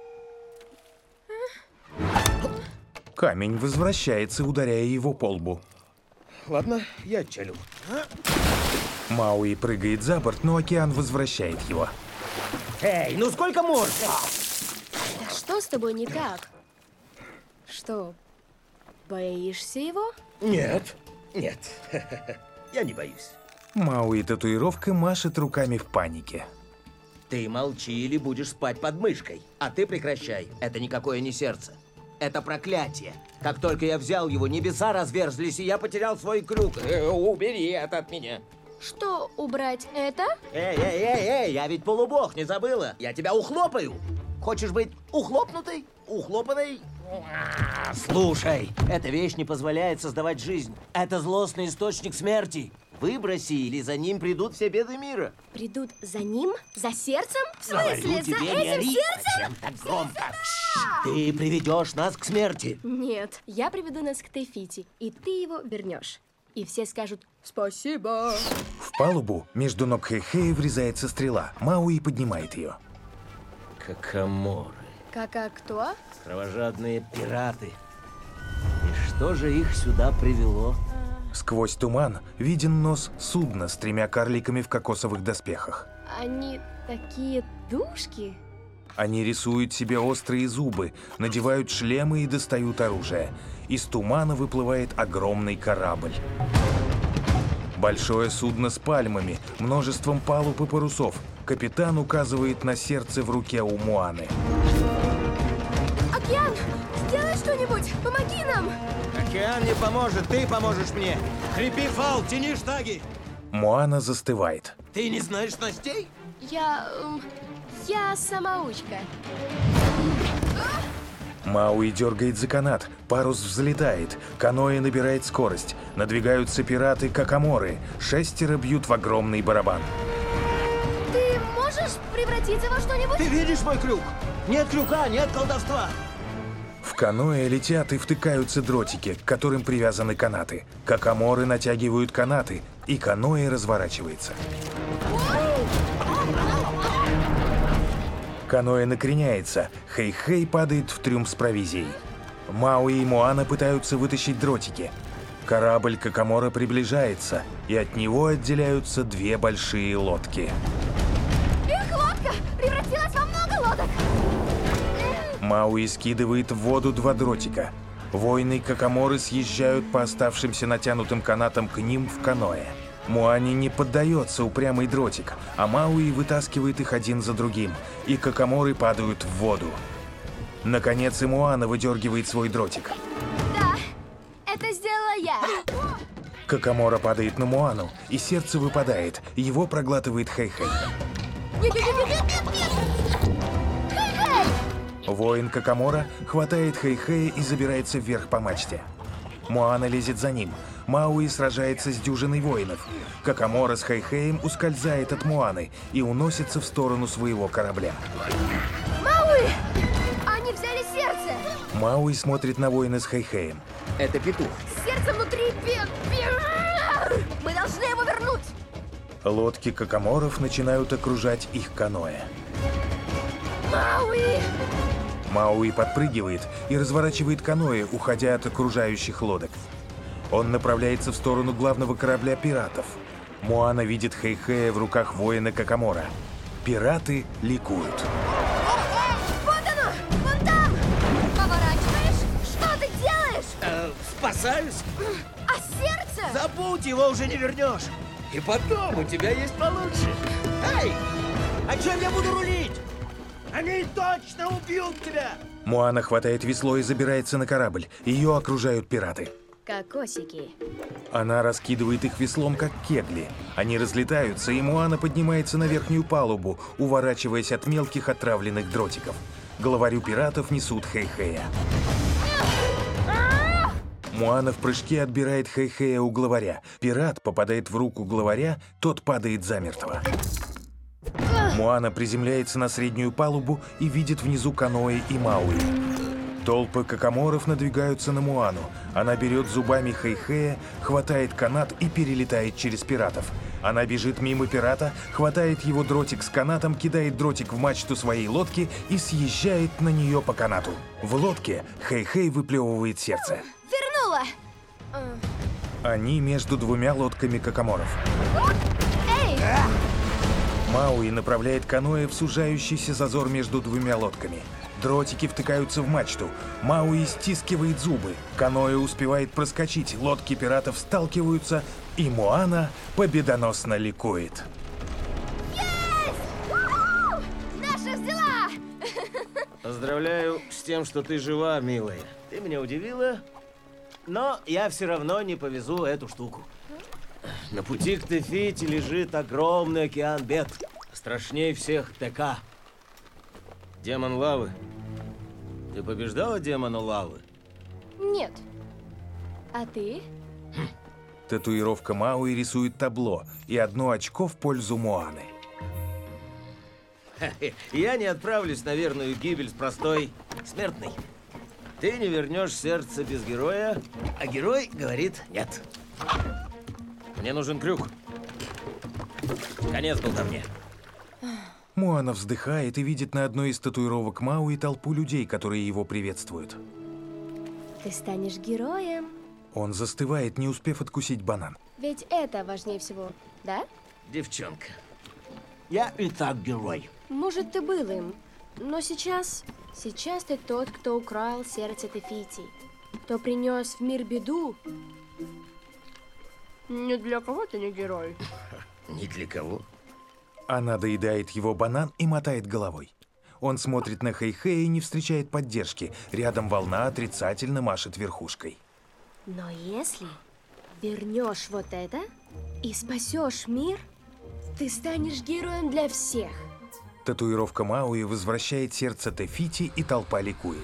Камень возвращается, ударяя его по лбу. Ладно, я отчалю. Мауи прыгает за борт, но океан возвращает его. Эй, ну сколько можно? Да что с тобой не так? Что, боишься его? Нет, нет, я не боюсь. Мауи татуировка машет руками в панике. Ты молчи или будешь спать под мышкой. А ты прекращай, это никакое не сердце. Это проклятие. Как только я взял его, небеса разверзлись, и я потерял свой крюк. Э, убери это от меня. Что, убрать это? Эй, эй, эй, эй, я ведь полубог, не забыла? Я тебя ухлопаю. Хочешь быть ухлопнутой? Ухлопанной? А, слушай, эта вещь не позволяет создавать жизнь. Это злостный источник смерти. Выброси, или за ним придут все беды мира. Придут за ним? За сердцем? В Говорю смысле, тебе, за не этим ори. сердцем? Зачем так громко? Ты приведешь нас к смерти. Нет, я приведу нас к Тефити, и ты его вернешь. И все скажут «Спасибо». В палубу между ног Хэй-Хэя врезается стрела. Мауи поднимает ее. Какоморы. Как а кто? Кровожадные пираты. И что же их сюда привело? Сквозь туман виден нос судна с тремя карликами в кокосовых доспехах. Они такие душки. Они рисуют себе острые зубы, надевают шлемы и достают оружие. Из тумана выплывает огромный корабль. Большое судно с пальмами, множеством палуб и парусов. Капитан указывает на сердце в руке у Моаны. Океан, сделай что-нибудь, помоги нам! Океан не поможет, ты поможешь мне. Крепи фал, тяни штаги. Моана застывает. Ты не знаешь снастей? Я... эм, я самоучка. Мауи дергает за канат, парус взлетает, каноэ набирает скорость. Надвигаются пираты Какаморы, шестеро бьют в огромный барабан. Ты можешь превратиться во что-нибудь? Ты видишь мой крюк? Нет крюка, нет колдовства. В каноэ летят и втыкаются дротики, к которым привязаны канаты. Какаморы натягивают канаты, и каноэ разворачивается. Каноэ накреняется, Хэй-Хэй падает в трюм с провизией. Мауи и Моана пытаются вытащить дротики. Корабль Какамора приближается, и от него отделяются две большие лодки. Их лодка превратилась во много лодок! Мауи скидывает в воду два дротика. Воины Какаморы съезжают по оставшимся натянутым канатам к ним в каноэ. Моане не поддается упрямый дротик, а Мауи вытаскивает их один за другим, и Какаморы падают в воду. Наконец и Моана выдергивает свой дротик. Да, это сделала я. Какамора падает на Моану, и сердце выпадает, его проглатывает Хэй-Хэй. Нет, нет, нет, нет, нет, нет! Хэй-Хэй! Воин Какамора хватает Хэй-Хэя и забирается вверх по мачте. Моана лезет за ним. Мауи сражается с дюжиной воинов. Какамора с Хэй-Хэем ускользает от Моаны и уносится в сторону своего корабля. Мауи! Они взяли сердце! Мауи смотрит на воина с Хэй-Хэем. Это петух. Сердце внутри пи... пи... Мы должны его вернуть! Лодки Какаморов начинают окружать их каноэ. Мауи! Мауи подпрыгивает и разворачивает каноэ, уходя от окружающих лодок. Он направляется в сторону главного корабля пиратов. Моана видит Хэй-Хэя в руках воина Какамора. Пираты ликуют. Вот оно! Вон там! Поворачиваешь? Что ты делаешь? Э, спасаюсь? А сердце? Забудь, его уже не вернешь. И потом у тебя есть получше. Эй! А чем я буду рулить? Они точно убьют тебя! Моана хватает весло и забирается на корабль. Ее окружают пираты. Кокосики. Она раскидывает их веслом, как кегли. Они разлетаются, и Моана поднимается на верхнюю палубу, уворачиваясь от мелких отравленных дротиков. Главарю пиратов несут Хэй-Хэя. Моана в прыжке отбирает Хэй-Хэя у главаря. Пират попадает в руку главаря, тот падает замертво. Моана приземляется на среднюю палубу и видит внизу каноэ и Мауи. Толпы Какаморов надвигаются на Моану. Она берет зубами Хэй-Хэя, хватает канат и перелетает через пиратов. Она бежит мимо пирата, хватает его дротик с канатом, кидает дротик в мачту своей лодки и съезжает на нее по канату. В лодке Хэй-Хэй выплевывает сердце. Вернула! Они между двумя лодками Какаморов. Эй! Мауи направляет каноэ в сужающийся зазор между двумя лодками. Дротики втыкаются в мачту. Мауи стискивает зубы. Каноэ успевает проскочить, лодки пиратов сталкиваются, и Моана победоносно ликует. Есть! У-ху! Наша взяла! Поздравляю с тем, что ты жива, милая. Ты меня удивила, но я все равно не повезу эту штуку. На пути к Тефити лежит огромный океан бед. Страшнее всех ТК. Демон лавы. Ты побеждала демона лавы? Нет. А ты? Татуировка Мауи рисует табло и одно очко в пользу Моаны. Я не отправлюсь на верную гибель с простой смертной. Ты не вернешь сердце без героя, а герой говорит нет. Мне нужен крюк. Конец был ко мне. Моана вздыхает и видит на одной из татуировок Мауи толпу людей, которые его приветствуют. Ты станешь героем. Он застывает, не успев откусить банан. Ведь это важнее всего, да? Девчонка, я и так герой. Может, ты был им, но сейчас... Сейчас ты тот, кто украл сердце Тефити. Кто принес в мир беду. Ни для кого ты не герой. Ни для кого. Она доедает его банан и мотает головой. Он смотрит на Хэй-Хэй и не встречает поддержки. Рядом волна отрицательно машет верхушкой. Но если вернешь вот это и спасешь мир, ты станешь героем для всех. Татуировка Мауи возвращает сердце Тефити, и толпа ликует.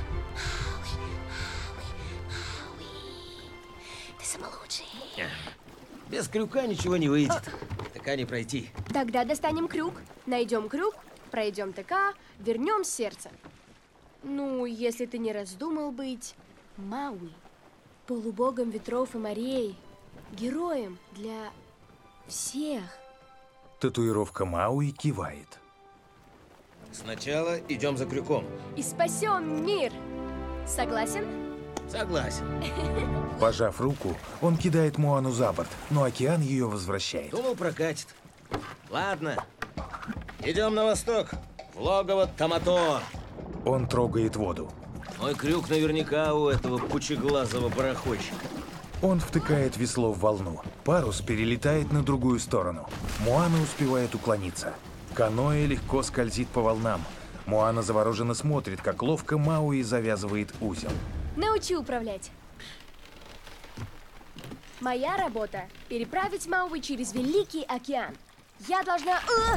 Ты самый лучший. Без крюка ничего не выйдет. ТК не пройти. Тогда достанем крюк, найдем крюк, пройдем ТК, вернем сердце. Ну, если ты не раздумал быть Мауи, полубогом ветров и морей, героем для всех. Татуировка Мауи кивает. Сначала идем за крюком. И спасем мир. Согласен? Согласен. Пожав руку, он кидает Моану за борт, но океан ее возвращает. Думал, прокатит. Ладно. Идем на восток, в логово Тамато. Он трогает воду. Мой крюк наверняка у этого пучеглазого пароходчика. Он втыкает весло в волну. Парус перелетает на другую сторону. Моана успевает уклониться. Каноэ легко скользит по волнам. Моана завороженно смотрит, как ловко Мауи завязывает узел. Научи управлять. Моя работа – переправить Мауи через Великий океан. Я должна...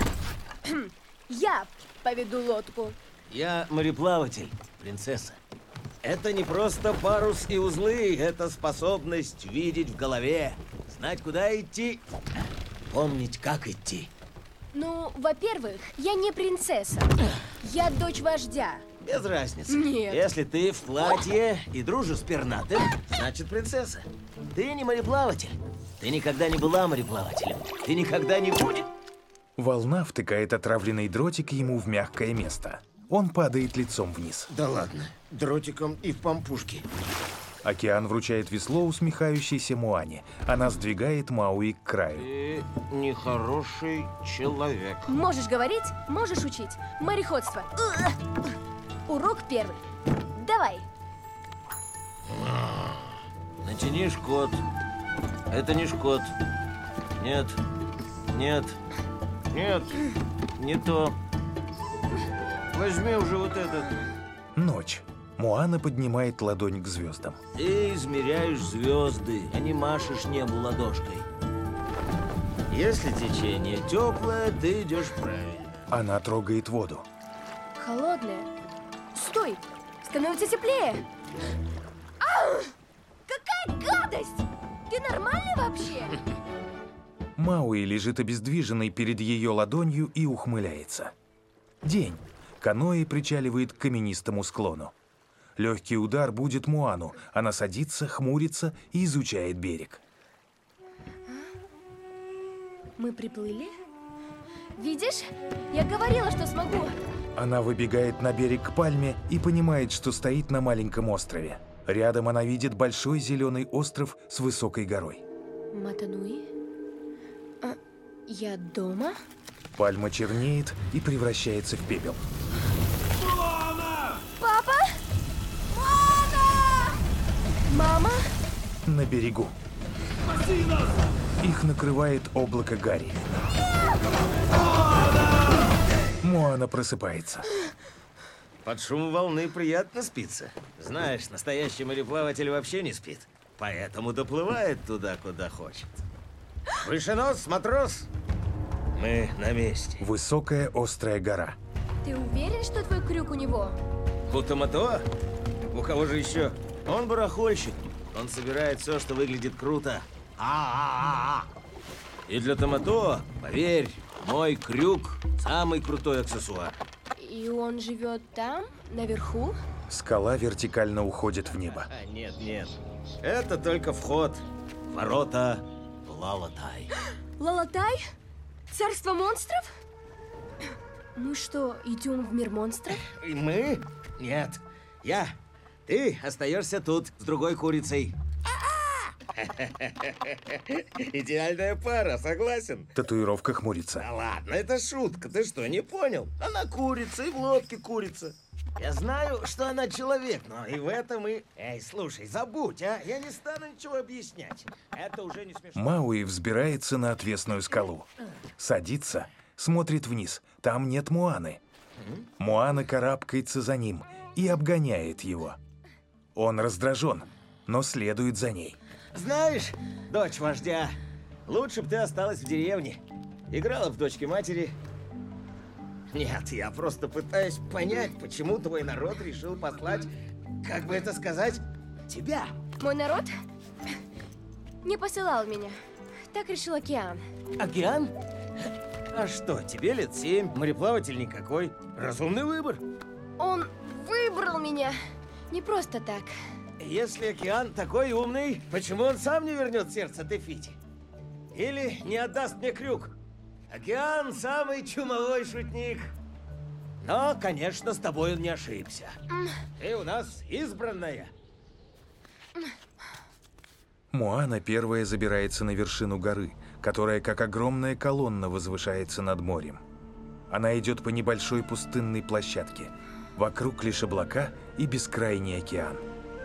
Я поведу лодку. Я мореплаватель, принцесса. Это не просто парус и узлы, это способность видеть в голове, знать, куда идти, помнить, как идти. Ну, во-первых, я не принцесса. Я дочь вождя. Без разницы. Нет. Если ты в платье и дружишь с пернатым, значит принцесса. Ты не мореплаватель. Ты никогда не была мореплавателем. Ты никогда не будешь. Волна втыкает отравленный дротик ему в мягкое место. Он падает лицом вниз. Да ладно, дротиком и в пампушке. Океан вручает весло усмехающейся Моане. Она сдвигает Мауи к краю. Ты нехороший человек. Можешь говорить, можешь учить. Мореходство. Урок первый. Давай. Натяни шкот. Это не шкот. Нет. Нет. Нет. Не то. Возьми уже вот этот. Ночь. Моана поднимает ладонь к звездам. Ты измеряешь звезды, а не машешь небу ладошкой. Если течение теплое, ты идешь правильно. Она трогает воду. Холодная. Стой! Становится теплее. Ау! Какая гадость! Ты нормальный вообще? Мауи лежит обездвиженный перед ее ладонью и ухмыляется. День. Каноэ причаливает к каменистому склону. Легкий удар будет Моану. Она садится, хмурится и изучает берег. Мы приплыли? Видишь? Я говорила, что смогу. Она выбегает на берег к пальме и понимает, что стоит на маленьком острове. Рядом она видит большой зеленый остров с высокой горой. Матануи? А, я дома? Пальма чернеет и превращается в пепел. Папа? Мама! Мама? На берегу. Спаси нас! Их накрывает облако гари. Моана просыпается. Под шум волны приятно спится. Знаешь, настоящий мореплаватель вообще не спит. Поэтому доплывает туда, куда хочет. Выше нос, матрос! Мы на месте. Высокая острая гора. Ты уверен, что твой крюк у него? У Тамато? У кого же еще? Он барахольщик. Он собирает все, что выглядит круто. А-а-а-а. И для Тамато, поверь, мой крюк самый крутой аксессуар. И он живет там, наверху? Скала вертикально уходит в небо. А, нет, нет. Это только вход. Ворота Лалатай. Лалатай? Царство монстров? Мы что, идем в мир монстров? И мы? Нет. Я. Ты остаешься тут с другой курицей. Идеальная пара, согласен? Татуировка хмурится. Да ладно, это шутка. Ты что, не понял? Она курица и в лодке курица. Я знаю, что она человек, но и в этом и... Эй, слушай, забудь, а? Я не стану ничего объяснять. Это уже не смешно. Мауи взбирается на отвесную скалу. Садится, смотрит вниз. Там нет Моаны. Моана карабкается за ним и обгоняет его. Он раздражен, но следует за ней. Знаешь, дочь вождя, лучше бы ты осталась в деревне. Играла в дочки матери. Нет, я просто пытаюсь понять, почему твой народ решил послать, как бы это сказать, тебя. Мой народ не посылал меня. Так решил океан. Океан? А что, тебе лет семь, мореплаватель никакой. Разумный выбор. Он выбрал меня не просто так. Если океан такой умный, почему он сам не вернет сердце Тефити? Или не отдаст мне крюк? Океан самый чумовой шутник. Но, конечно, с тобой он не ошибся. Ты у нас избранная. Моана первая забирается на вершину горы, которая как огромная колонна возвышается над морем. Она идет по небольшой пустынной площадке. Вокруг лишь облака и бескрайний океан.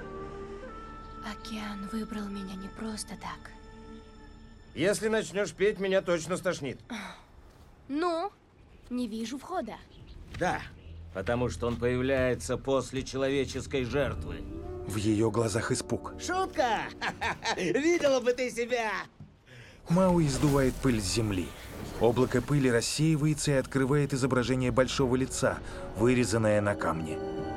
Океан выбрал меня не просто так. Если начнешь петь, меня точно стошнит. Ну, не вижу входа. Да, потому что он появляется после человеческой жертвы. В ее глазах испуг. Шутка! Видела бы ты себя! Мауи сдувает пыль с земли. Облако пыли рассеивается и открывает изображение большого лица, вырезанное на камне.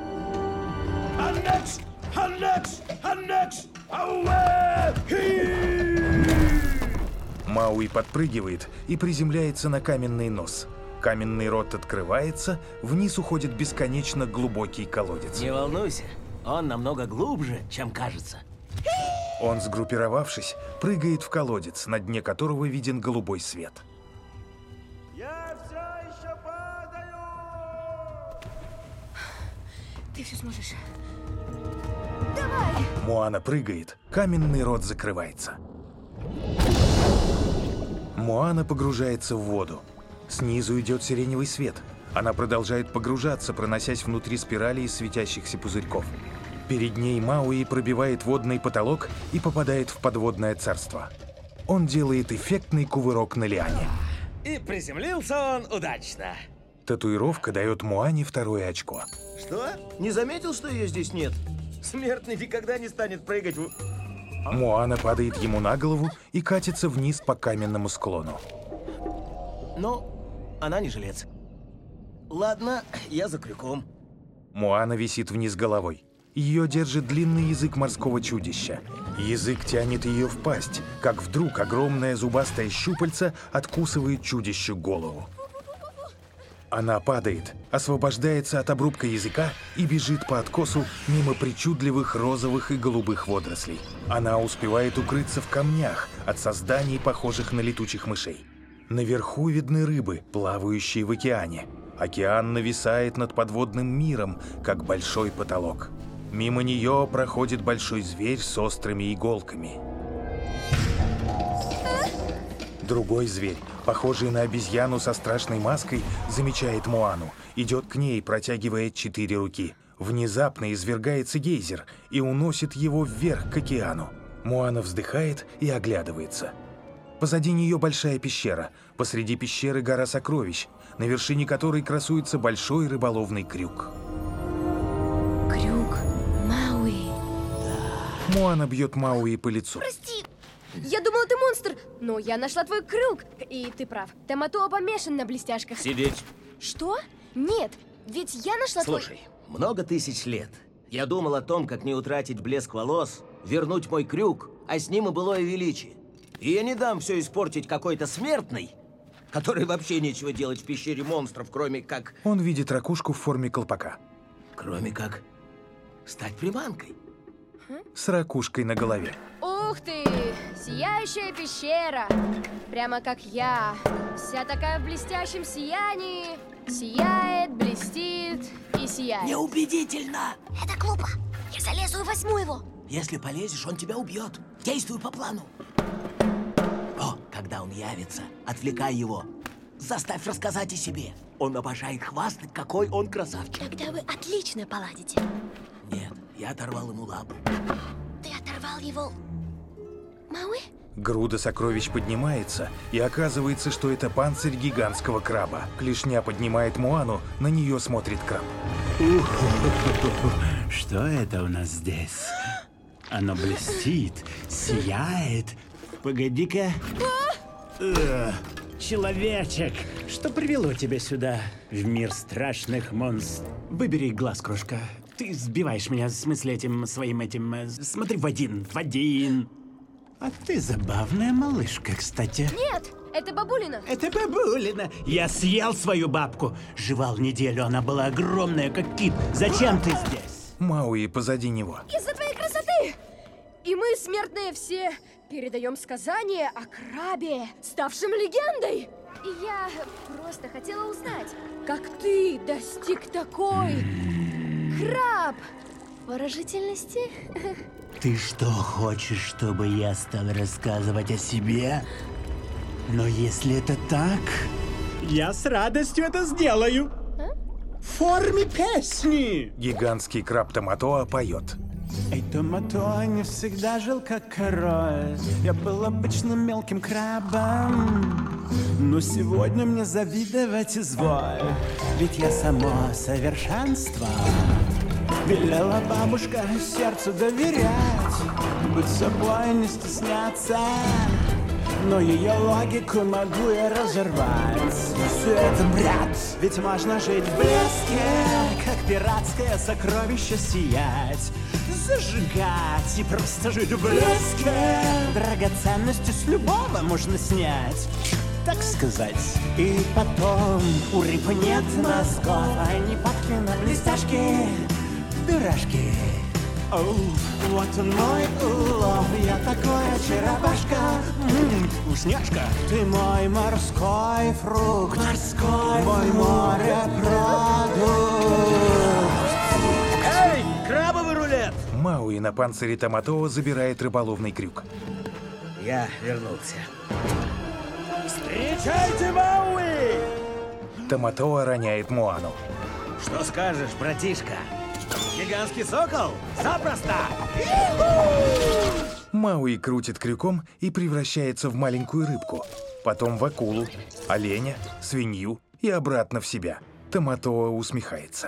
Мауи подпрыгивает и приземляется на каменный нос. Каменный рот открывается, вниз уходит бесконечно глубокий колодец. Не волнуйся, он намного глубже, чем кажется. Он, сгруппировавшись, прыгает в колодец, на дне которого виден голубой свет. Я все еще падаю! Ты все сможешь. Давай! Моана прыгает, каменный рот закрывается. Моана погружается в воду. Снизу идет сиреневый свет. Она продолжает погружаться, проносясь внутри спирали из светящихся пузырьков. Перед ней Мауи пробивает водный потолок и попадает в подводное царство. Он делает эффектный кувырок на лиане. И приземлился он удачно. Татуировка дает Моане второе очко. Что? Не заметил, что ее здесь нет? Смертный никогда не станет прыгать в... Моана падает ему на голову и катится вниз по каменному склону. Но она не жилец. Ладно, я за крюком. Моана висит вниз головой. Ее держит длинный язык морского чудища. Язык тянет ее в пасть, как вдруг огромное зубастое щупальце откусывает чудищу голову. Она падает, освобождается от обрубка языка и бежит по откосу мимо причудливых розовых и голубых водорослей. Она успевает укрыться в камнях от созданий, похожих на летучих мышей. Наверху видны рыбы, плавающие в океане. Океан нависает над подводным миром, как большой потолок. Мимо нее проходит большой зверь с острыми иголками. Другой зверь, похожий на обезьяну со страшной маской, замечает Моану, идет к ней, протягивая четыре руки. Внезапно извергается гейзер и уносит его вверх к океану. Моана вздыхает и оглядывается. Позади нее большая пещера. Посреди пещеры гора сокровищ, на вершине которой красуется большой рыболовный крюк. Крюк Мауи. Моана бьет Мауи по лицу. Прости, я думала, ты монстр, но я нашла твой крюк. И ты прав, Таматуа помешан на блестяшках. Сидеть. Что? Нет, ведь я нашла твой... Слушай, много тысяч лет я думал о том, как не утратить блеск волос, вернуть мой крюк, а с ним и былое величие. И я не дам все испортить какой-то смертный, который вообще нечего делать в пещере монстров, кроме как... Он видит ракушку в форме колпака. Кроме как стать приманкой. С ракушкой на голове. Ух ты! Сияющая пещера! Прямо как я. Вся такая в блестящем сиянии. Сияет, блестит и сияет. Неубедительно. Это глупо. Я залезу и возьму его. Если полезешь, он тебя убьет. Действуй по плану. О, когда он явится, отвлекай его. Заставь рассказать о себе. Он обожает хвастать, какой он красавчик. Тогда вы отлично поладите. Нет, я оторвал ему лапу. Ты оторвал его... Мауи? Груда сокровищ поднимается, и оказывается, что это панцирь гигантского краба. Клешня поднимает Моану, на нее смотрит краб. Что это у нас здесь? Оно блестит, сияет. Погоди-ка. Э, Человечек, что привело тебя сюда, в мир страшных монстров? Выбери глаз, крошка. Ты сбиваешь меня, в смысле, этим своим этим... э, Смотри в один, в один. А ты забавная малышка, кстати. Нет, это бабулина. Это бабулина. Я съел свою бабку. Жевал неделю, она была огромная, как кит. Зачем ты здесь? Мауи позади него. Из-за твоей красоты! И мы, смертные все, передаем сказание о крабе, ставшем легендой. И я просто хотела узнать, как ты достиг такой... краб поражительности? Ты что, хочешь, чтобы я стал рассказывать о себе? Но если это так, я с радостью это сделаю. А? В форме песни. Гигантский краб Томатоа поет. Эй, Томатоа не всегда жил как король. Я был обычным мелким крабом. Но сегодня мне завидовать изволь. Ведь я само совершенство. Велела бабушка сердцу доверять, быть собой не стесняться. Но ее логику могу я разорвать. Все это бред, ведь можно жить в блеске, как пиратское сокровище сиять. Зажигать и просто жить в блеске. Драгоценности с любого можно снять, так сказать. И потом у рыб нет мозгов, они падки на блестяшки, дурашки. Оу, вот он мой улов, я такой очаровашка. Ммм, вкусняшка. Ты мой морской фрукт, морской мой морепродукт. Эй, крабовый рулет! Мауи на панцире Томатоа забирает рыболовный крюк. Я вернулся. Встречайте, Мауи! Томатоа роняет Моану. Что скажешь, братишка? Гигантский сокол? Запросто! Мауи крутит крюком и превращается в маленькую рыбку. Потом в акулу, оленя, свинью и обратно в себя. Томатоа усмехается.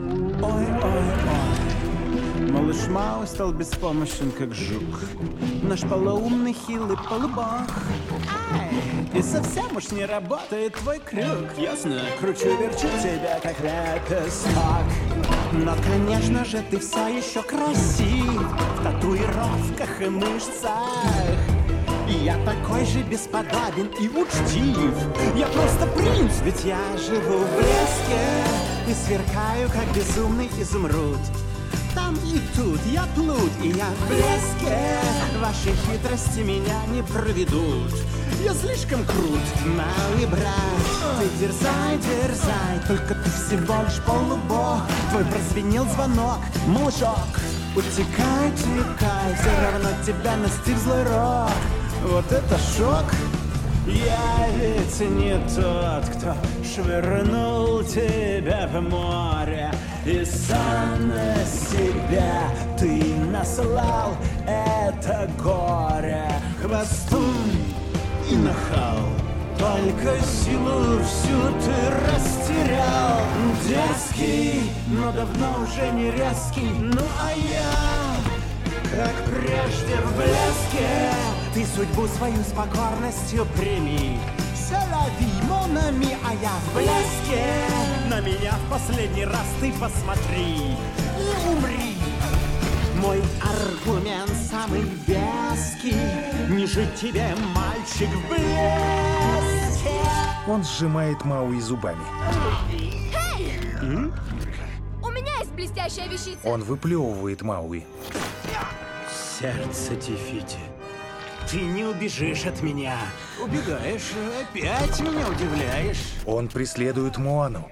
Ой-ой-ой. Малыш Мауи стал беспомощен, как жук. Наш полоумный хилый полубог. И совсем уж не работает твой крюк. Ясно? Кручу-верчу тебя, как рэп-песок. Но, конечно же, ты все еще красив в татуировках и мышцах. И я такой же бесподобен и учтив. Я просто принц, ведь я живу в блеске и сверкаю, как безумный изумруд. Там и тут я плут, и я в блеске. Ваши хитрости меня не проведут. Я слишком крут, малый брат. Ты дерзай, дерзай, только ты всего лишь полубог. Твой прозвенел звонок, малышок. Утекай, утекай, все равно тебя настиг злой рок. Вот это шок! Я ведь не тот, кто швырнул тебя в море. И сам на себя ты наслал это горе. Хвостун и нахал, только силу всю ты растерял. Детский, но давно уже не резкий. Ну а я, как прежде в блеске. Ты судьбу свою с покорностью прими. Селяви, монами, а я в блеске. На меня в последний раз ты посмотри и умри. Мой аргумент самый веский. Не жить тебе, мальчик, в блеске. Он сжимает Мауи зубами. Эй! М? У меня есть блестящая вещица. Он выплевывает Мауи. Сердце Тифити, ты не убежишь от меня. Убегаешь, опять меня удивляешь. Он преследует Моану.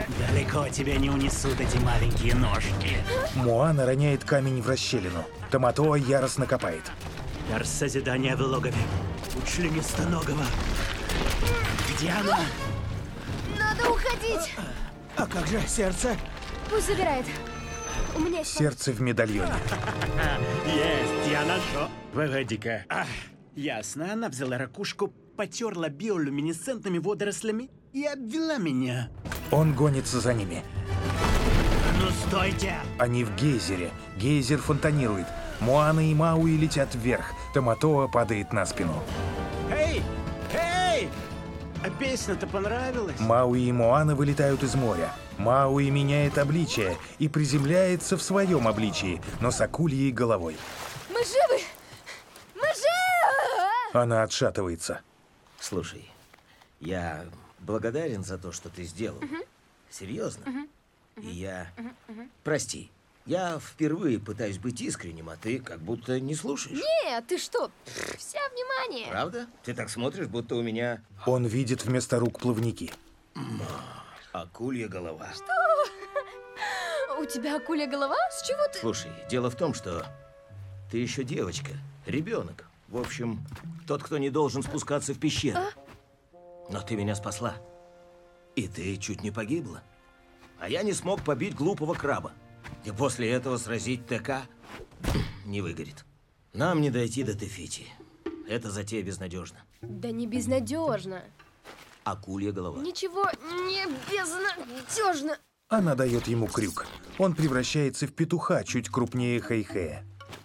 Далеко тебя не унесут эти маленькие ножки. Моана роняет камень в расщелину. Таматоа яростно копает. Дар созидания в логове. У членистоногого. Где она? Надо уходить. А как же сердце? Пусть забирает. У меня есть... Сердце в медальоне. Есть, я нашел. Погоди-ка. А, ясно, она взяла ракушку, потерла биолюминесцентными водорослями и обвела меня. Он гонится за ними. Ну, стойте! Они в гейзере. Гейзер фонтанирует. Моана и Мауи летят вверх. Таматоа падает на спину. Эй! Эй! А песня-то понравилась? Мауи и Моана вылетают из моря. Мауи меняет обличие и приземляется в своем обличии, но с акульей головой. Мы живы! Мы живы! Она отшатывается. Слушай, я благодарен за то, что ты сделал. Угу. Серьезно. Угу. И я... Угу. Угу. Прости, я впервые пытаюсь быть искренним, а ты как будто не слушаешь. Нет, ты что? Вся внимание. Правда? Ты так смотришь, будто у меня... Он видит вместо рук плавники. Акулья голова. Что? У тебя акулья голова? С чего ты... Слушай, дело в том, что ты еще девочка, ребенок. В общем, тот, кто не должен спускаться в пещеру. А? Но ты меня спасла. И ты чуть не погибла. А я не смог побить глупого краба. И после этого сразить ТК не выгорит. Нам не дойти до Тефити. Это затея безнадежна. Да не безнадежно. Акулья голова. Ничего не безнадежно. Она дает ему крюк. Он превращается в петуха, чуть крупнее Хэйхэя.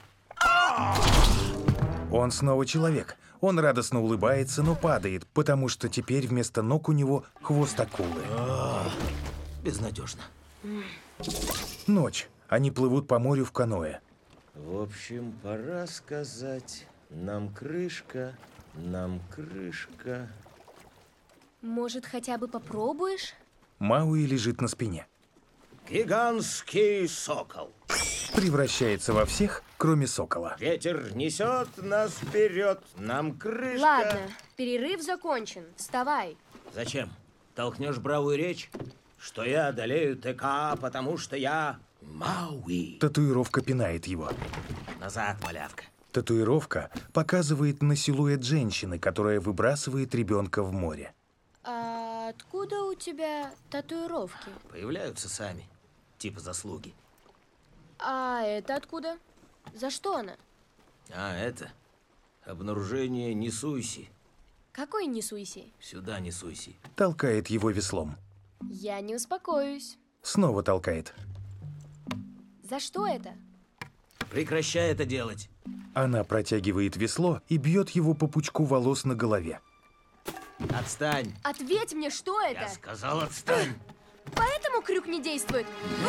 Он снова человек. Он радостно улыбается, но падает, потому что теперь вместо ног у него хвост акулы. Безнадежно. Ночь. Они плывут по морю в каноэ. В общем, пора сказать, нам крышка, нам крышка. Может, хотя бы попробуешь? Мауи лежит на спине. Гигантский сокол. Превращается во всех, кроме сокола. Ветер несет нас вперед, нам крышка. Ладно, перерыв закончен. Вставай. Зачем? Толкнешь бравую речь? Что я одолею ТК, потому что я Мауи. Татуировка пинает его. Назад, малявка. Татуировка показывает на силуэт женщины, которая выбрасывает ребенка в море. А откуда у тебя татуировки? Появляются сами, типа заслуги. А это откуда? За что она? А это обнаружение Нисуйси. Какой Нисуйси? Сюда Нисуйси. Толкает его веслом. Я не успокоюсь. Снова толкает. За что это? Прекращай это делать. Она протягивает весло и бьет его по пучку волос на голове. Отстань. Ответь мне, что это? Я сказал, отстань. Поэтому крюк не действует?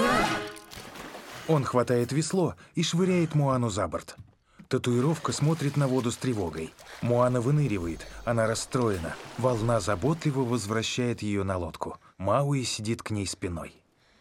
Он хватает весло и швыряет Моану за борт. Татуировка смотрит на воду с тревогой. Моана выныривает. Она расстроена. Волна заботливо возвращает ее на лодку. Мауи сидит к ней спиной.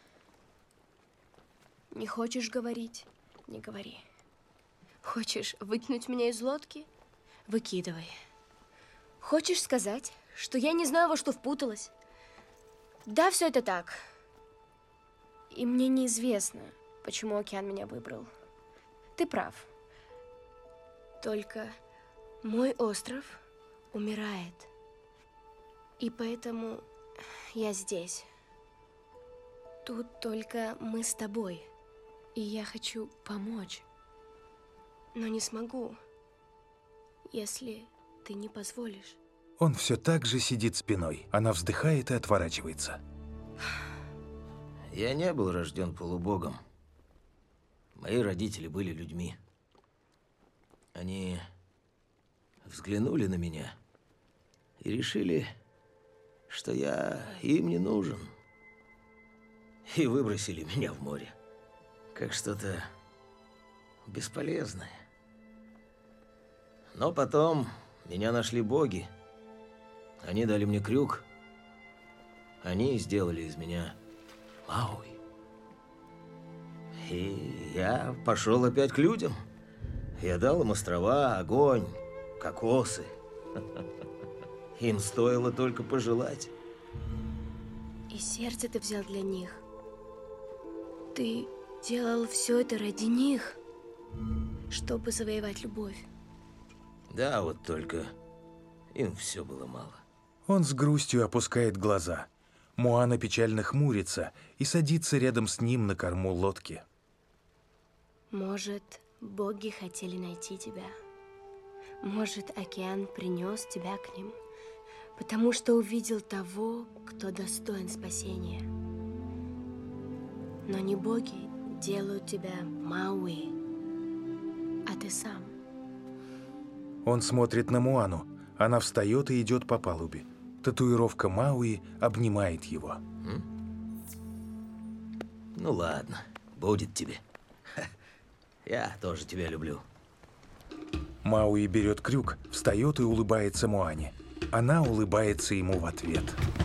Не хочешь говорить? Не говори. Хочешь выкинуть меня из лодки? Выкидывай. Хочешь сказать, что я не знаю, во что впуталась? Да, все это так. И мне неизвестно, почему океан меня выбрал. Ты прав. Только мой остров умирает. И поэтому я здесь. Тут только мы с тобой. И я хочу помочь. Но не смогу, если ты не позволишь. Он все так же сидит спиной. Она вздыхает и отворачивается. Я не был рожден полубогом. Мои родители были людьми. Они взглянули на меня и решили, что я им не нужен. И выбросили меня в море. Как что-то бесполезное. Но потом меня нашли боги. Они дали мне крюк. Они сделали из меня Мауи. И я пошел опять к людям. Я дал им острова, огонь, кокосы. Им стоило только пожелать. И сердце ты взял для них. Ты делал все это ради них, чтобы завоевать любовь. Да, вот только им все было мало. Он с грустью опускает глаза. Моана печально хмурится и садится рядом с ним на корму лодки. Может, боги хотели найти тебя. Может, океан принес тебя к ним, потому что увидел того, кто достоин спасения. Но не боги делают тебя Мауи, а ты сам. Он смотрит на Моану. Она встает и идет по палубе. Татуировка Мауи обнимает его. М? Ну ладно, будет тебе. Ха, я тоже тебя люблю. Мауи берет крюк, встает и улыбается Моане. Она улыбается ему в ответ.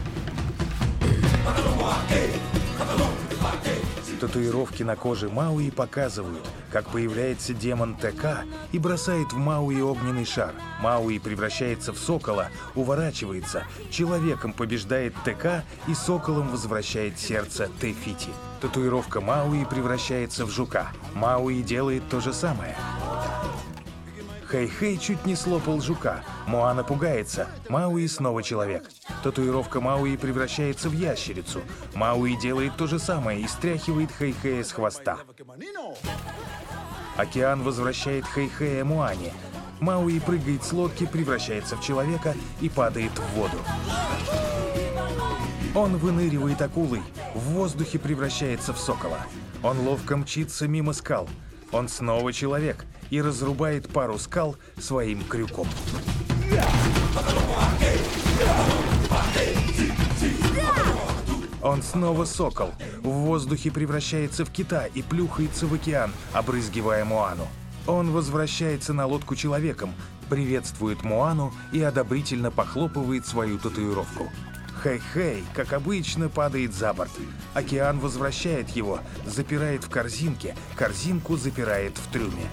Татуировки на коже Мауи показывают, как появляется демон ТК и бросает в Мауи огненный шар. Мауи превращается в сокола, уворачивается, человеком побеждает ТК и соколом возвращает сердце Тефити. Татуировка Мауи превращается в жука. Мауи делает то же самое. Хэй-Хэй чуть не слопал жука. Моана пугается. Мауи снова человек. Татуировка Мауи превращается в ящерицу. Мауи делает то же самое и стряхивает Хэй-Хэя с хвоста. Океан возвращает Хэй-Хэя Моане. Мауи прыгает с лодки, превращается в человека и падает в воду. Он выныривает акулой. В воздухе превращается в сокола. Он ловко мчится мимо скал. Он снова человек и разрубает пару скал своим крюком. Он снова сокол. В воздухе превращается в кита и плюхается в океан, обрызгивая Моану. Он возвращается на лодку человеком, приветствует Моану и одобрительно похлопывает свою татуировку. Хэй-Хэй, как обычно, падает за борт. Океан возвращает его, запирает в корзинке, корзинку запирает в трюме.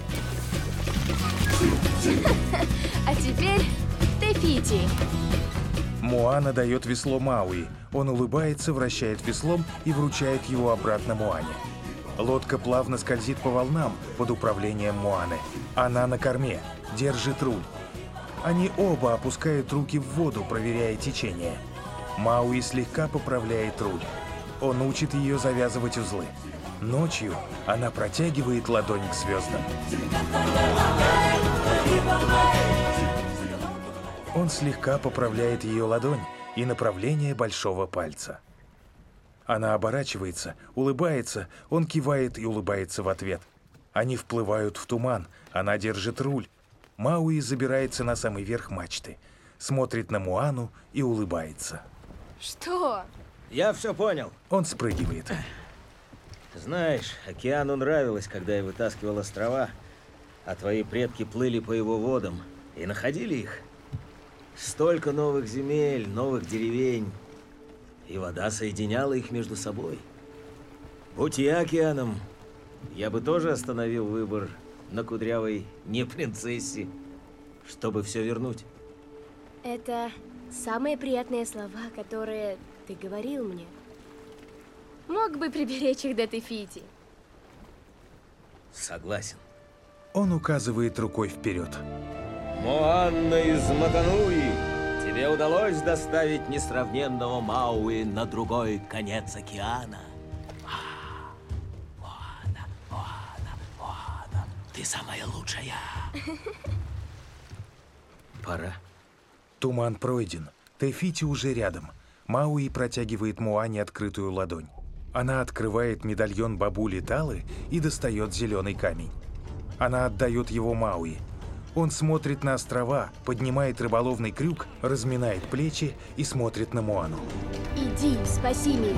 А теперь Тефити. Моана дает весло Мауи. Он улыбается, вращает веслом и вручает его обратно Моане. Лодка плавно скользит по волнам под управлением Моаны. Она на корме, держит руль. Они оба опускают руки в воду, проверяя течение. Мауи слегка поправляет руль. Он учит ее завязывать узлы. Ночью она протягивает ладонь к звездам. Он слегка поправляет ее ладонь и направление большого пальца. Она оборачивается, улыбается, он кивает и улыбается в ответ. Они вплывают в туман, она держит руль. Мауи забирается на самый верх мачты, смотрит на Моану и улыбается. Что? Я все понял. Он спрыгивает. Знаешь, океану нравилось, когда я вытаскивал острова, а твои предки плыли по его водам и находили их. Столько новых земель, новых деревень, и вода соединяла их между собой. Будь я океаном, я бы тоже остановил выбор на кудрявой не принцессе, чтобы все вернуть. Это самые приятные слова, которые ты говорил мне. Мог бы приберечь их до Тефити. Согласен. Он указывает рукой вперед. Моанна из Матануи, тебе удалось доставить несравненного Мауи на другой конец океана. А, Моана, Моана, Моана, ты самая лучшая. Пора. Туман пройден. Тефити уже рядом. Мауи протягивает Моане открытую ладонь. Она открывает медальон бабули Талы и достает зеленый камень. Она отдает его Мауи. Он смотрит на острова, поднимает рыболовный крюк, разминает плечи и смотрит на Моану. Иди, спаси мир.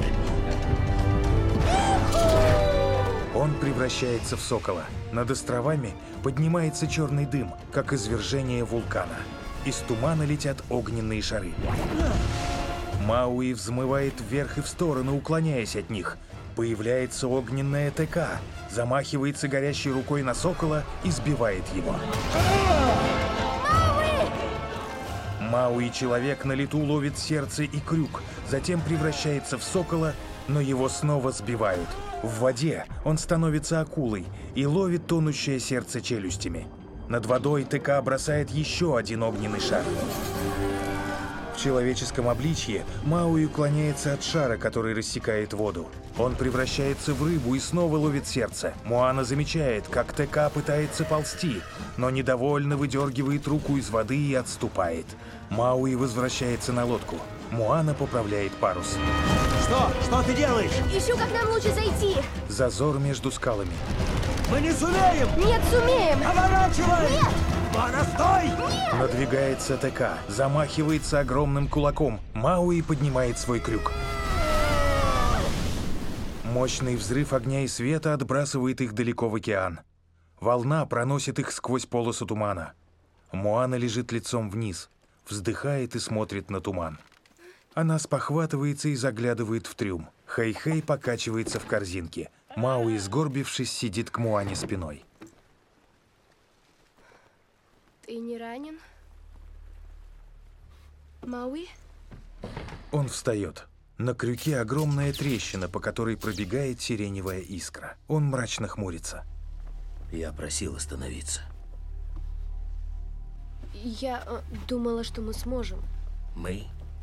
Он превращается в сокола. Над островами поднимается черный дым, как извержение вулкана. Из тумана летят огненные шары. Мауи взмывает вверх и в сторону, уклоняясь от них. Появляется огненная ТК, замахивается горящей рукой на сокола и сбивает его. Мауи! Мауи-человек на лету ловит сердце и крюк, затем превращается в сокола, но его снова сбивают. В воде он становится акулой и ловит тонущее сердце челюстями. Над водой ТК бросает еще один огненный шар. В человеческом обличье Мауи уклоняется от шара, который рассекает воду. Он превращается в рыбу и снова ловит сердце. Моана замечает, как ТК пытается ползти, но недовольно выдергивает руку из воды и отступает. Мауи возвращается на лодку. Моана поправляет парус. Что? Что ты делаешь? Ищу, как нам лучше зайти. Зазор между скалами. Мы не сумеем! Нет, сумеем! Поворачивай! Нет! Моана, стой! Нет! Надвигается ТК, замахивается огромным кулаком. Мауи поднимает свой крюк. Мощный взрыв огня и света отбрасывает их далеко в океан. Волна проносит их сквозь полосу тумана. Моана лежит лицом вниз, вздыхает и смотрит на туман. Она спохватывается и заглядывает в трюм. Хэй-Хэй покачивается в корзинке. Мауи, сгорбившись, сидит к Моане спиной. Ты не ранен? Мауи? Он встает. На крюке огромная трещина, по которой пробегает сиреневая искра. Он мрачно хмурится. Я просил остановиться. Я э, думала, что мы сможем. Мы?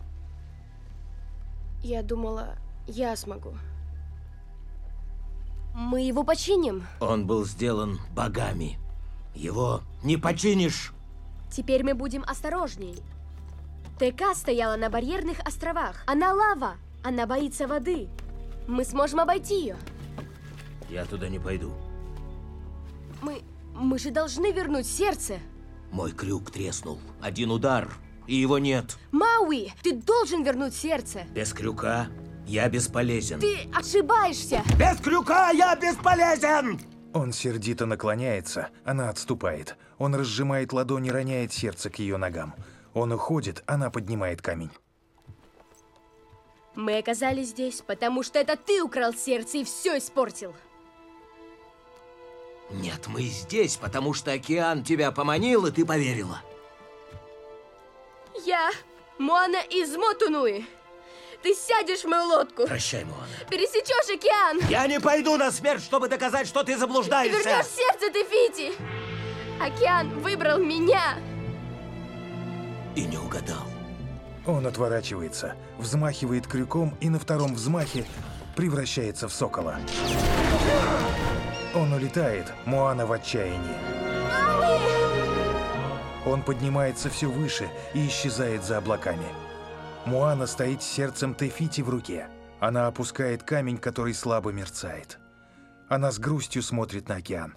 Я думала, я смогу. Мы его починим. Он был сделан богами. Его не починишь. Теперь мы будем осторожней. ТК стояла на барьерных островах. Она лава. Она боится воды. Мы сможем обойти ее. Я туда не пойду. Мы... мы же должны вернуть сердце. Мой крюк треснул. Один удар, и его нет. Мауи, ты должен вернуть сердце. Без крюка я бесполезен. Ты ошибаешься. Без крюка я бесполезен! Он сердито наклоняется, она отступает. Он разжимает ладони, роняет сердце к ее ногам. Он уходит, она поднимает камень. Мы оказались здесь, потому что это ты украл сердце и все испортил. Нет, мы здесь, потому что океан тебя поманил, и ты поверила. Я Моана из Мотунуи. Ты сядешь в мою лодку. Прощай, Моана. Пересечешь океан. Я не пойду на смерть, чтобы доказать, что ты заблуждаешься. И вернешь сердце Тефити. Океан выбрал меня. И не угадал. Он отворачивается, взмахивает крюком и на втором взмахе превращается в сокола. Он улетает, Моана в отчаянии. Он поднимается все выше и исчезает за облаками. Моана стоит с сердцем Тефити в руке. Она опускает камень, который слабо мерцает. Она с грустью смотрит на океан.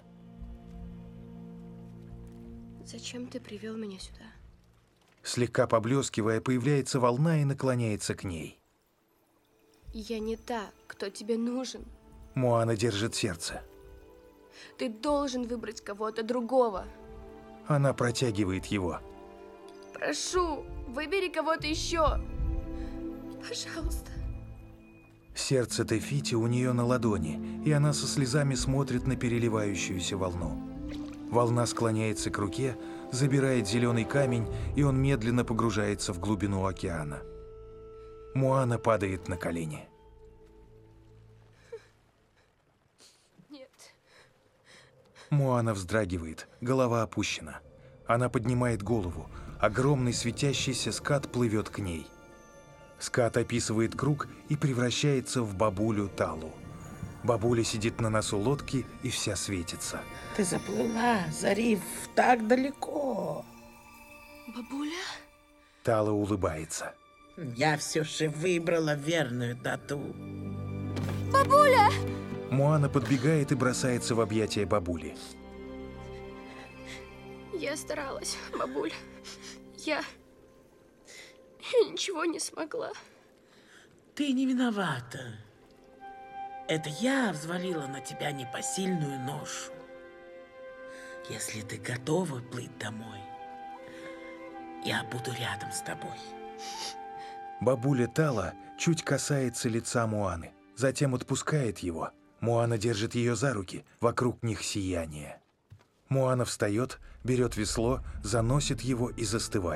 Зачем ты привел меня сюда? Слегка поблескивая, появляется волна и наклоняется к ней. Я не та, кто тебе нужен. Моана держит сердце. Ты должен выбрать кого-то другого. Она протягивает его. Прошу, выбери кого-то еще. Пожалуйста. Сердце Тефити у нее на ладони, и она со слезами смотрит на переливающуюся волну. Волна склоняется к руке, забирает зеленый камень, и он медленно погружается в глубину океана. Моана падает на колени. Нет. Моана вздрагивает, голова опущена. Она поднимает голову. Огромный светящийся скат плывет к ней. Скат описывает круг и превращается в бабулю Талу. Бабуля сидит на носу лодки и вся светится. Ты заплыла, Зариф, так далеко. Бабуля? Тала улыбается. Я все же выбрала верную дату. Бабуля! Моана подбегает и бросается в объятия бабули. Я старалась, бабуль. Я... Я ничего не смогла. Ты не виновата. Это я взвалила на тебя непосильную ношу. Если ты готова плыть домой, я буду рядом с тобой. Бабуля Тала чуть касается лица Моаны, затем отпускает его. Моана держит ее за руки, вокруг них сияние. Моана встает, берет весло, заносит его и застывает.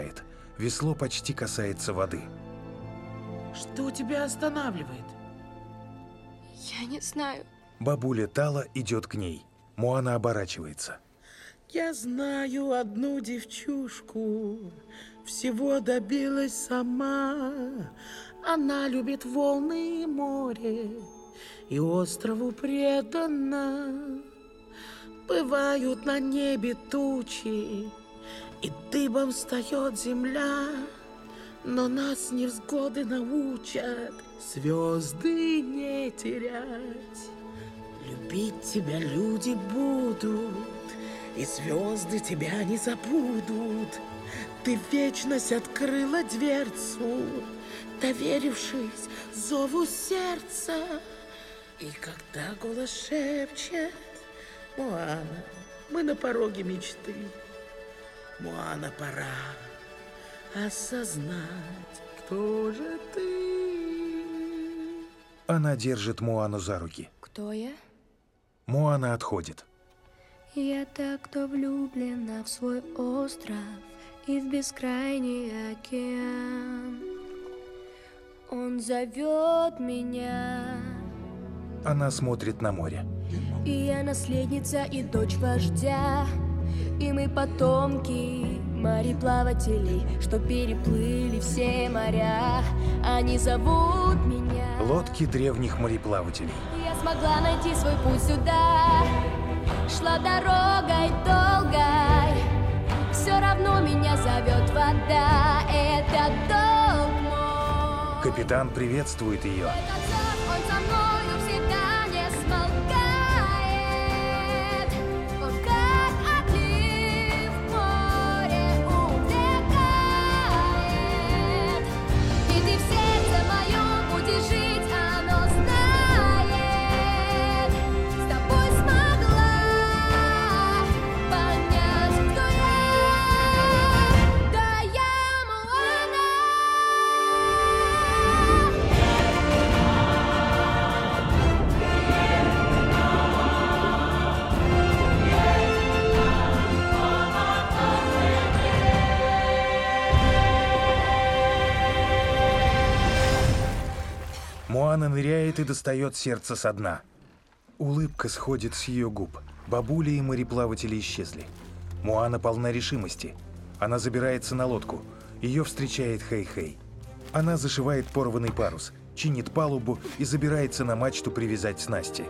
весло почти касается воды. Что тебя останавливает? Я не знаю. Бабуля Тала идет к ней. Моана оборачивается. Я знаю одну девчушку, всего добилась сама. Она любит волны и море, и острову предана. Бывают на небе тучи, и дыбом встает земля. Но нас невзгоды научат звезды не терять. Любить тебя люди будут, и звезды тебя не забудут. Ты в вечность открыла дверцу, доверившись зову сердца. И когда голос шепчет: Моана, мы на пороге мечты. Моана, пора осознать, кто же ты. Она держит Моану за руки. Кто я? Моана отходит. Я так, кто влюблена в свой остров и в бескрайний океан. Он зовет меня. Она смотрит на море. И я наследница и дочь вождя, и мы потомки мореплавателей, что переплыли все моря. Они зовут меня. Лодки древних мореплавателей. Я смогла найти свой путь сюда. Шла дорогой долгой, все равно меня зовет вода. Это долг мой. Капитан приветствует ее. Этот зов, он со мною всегда не смолкает. Он как отлив в море увлекает. И ты в сердце моем будешь жить, оно знает. С тобой смогла понять, кто я. Да, я Моана. Моана ныряет и достает сердце со дна. Улыбка сходит с ее губ. Бабуля и мореплаватели исчезли. Моана полна решимости. Она забирается на лодку. Ее встречает Хэй-Хэй. Она зашивает порванный парус, чинит палубу и забирается на мачту привязать снасти.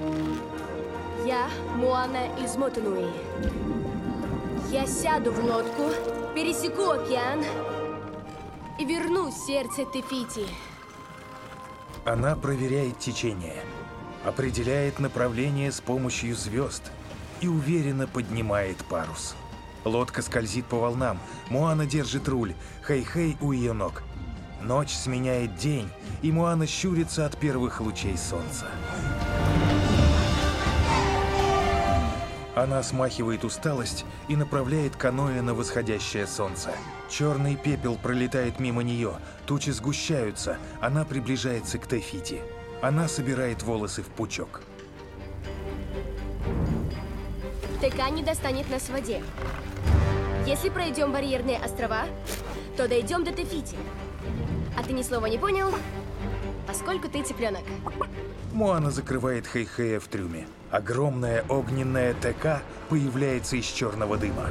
Я Моана из Мотонуи. Я сяду в лодку, пересеку океан и верну сердце Тефити. Она проверяет течение, определяет направление с помощью звезд и уверенно поднимает парус. Лодка скользит по волнам, Моана держит руль, Хэй-Хэй у ее ног. Ночь сменяет день, и Моана щурится от первых лучей солнца. Она смахивает усталость и направляет каноэ на восходящее солнце. Черный пепел пролетает мимо нее, тучи сгущаются, она приближается к Тефити. Она собирает волосы в пучок. ТК не достанет нас в воде. Если пройдем барьерные острова, то дойдем до Тефити. А ты ни слова не понял, поскольку ты цыпленок. Моана закрывает Хэй-Хэя в трюме. Огромная огненная ТК появляется из черного дыма.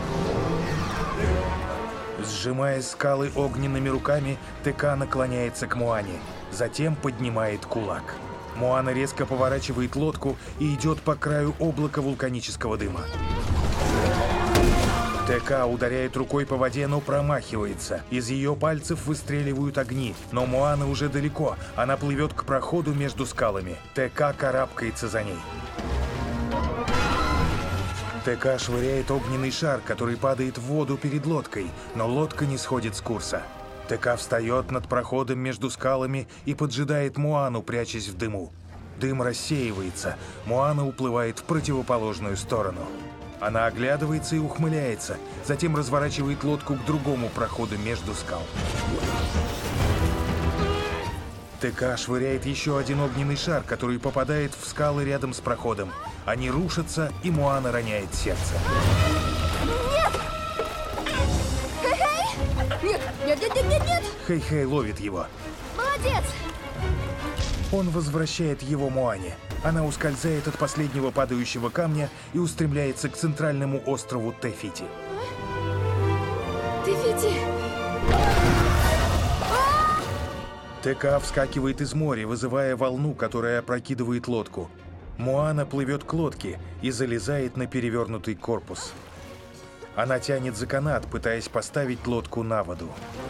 Сжимая скалы огненными руками, ТК наклоняется к Моане. Затем поднимает кулак. Моана резко поворачивает лодку и идет по краю облака вулканического дыма. ТК ударяет рукой по воде, но промахивается. Из ее пальцев выстреливают огни, но Моана уже далеко. Она плывет к проходу между скалами. ТК карабкается за ней. ТК швыряет огненный шар, который падает в воду перед лодкой, но лодка не сходит с курса. ТК встает над проходом между скалами и поджидает Моану, прячась в дыму. Дым рассеивается. Моана уплывает в противоположную сторону. Она оглядывается и ухмыляется, затем разворачивает лодку к другому проходу между скал. ТК швыряет еще один огненный шар, который попадает в скалы рядом с проходом. Они рушатся, и Моана роняет сердце. Нет! Хэй-Хэй! Хэй-Хэй ловит его. Молодец! Он возвращает его Моане. Она ускользает от последнего падающего камня и устремляется к центральному острову Те-Фити. Те-Фити! Те-Ка вскакивает из моря, вызывая волну, которая опрокидывает лодку. Моана плывет к лодке и залезает на перевернутый корпус. Она тянет за канат, пытаясь поставить лодку на воду.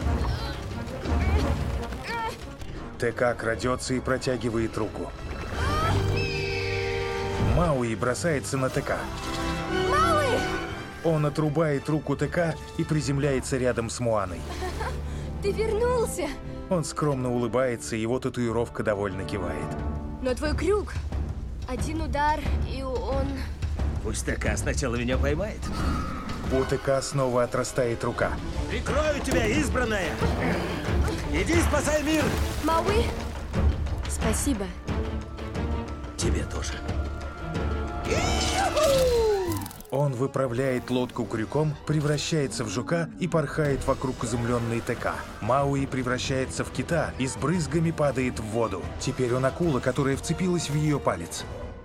Те-Ка крадется и протягивает руку. Мауи бросается на Те-Ка. Мауи! Он отрубает руку Те-Ка и приземляется рядом с Моаной. Ты вернулся! Он скромно улыбается, и его татуировка довольно кивает. Но твой крюк. Один удар, и он... Пусть Те-Ка сначала меня поймает. У Те-Ка снова отрастает рука. Прикрою тебя, избранная! Иди спасай мир! Мауи, спасибо. Тебе тоже. Он выправляет лодку крюком, превращается в жука и порхает вокруг изумленной Те-Ка. Мауи превращается в кита и с брызгами падает в воду. Теперь он акула, которая вцепилась в ее палец.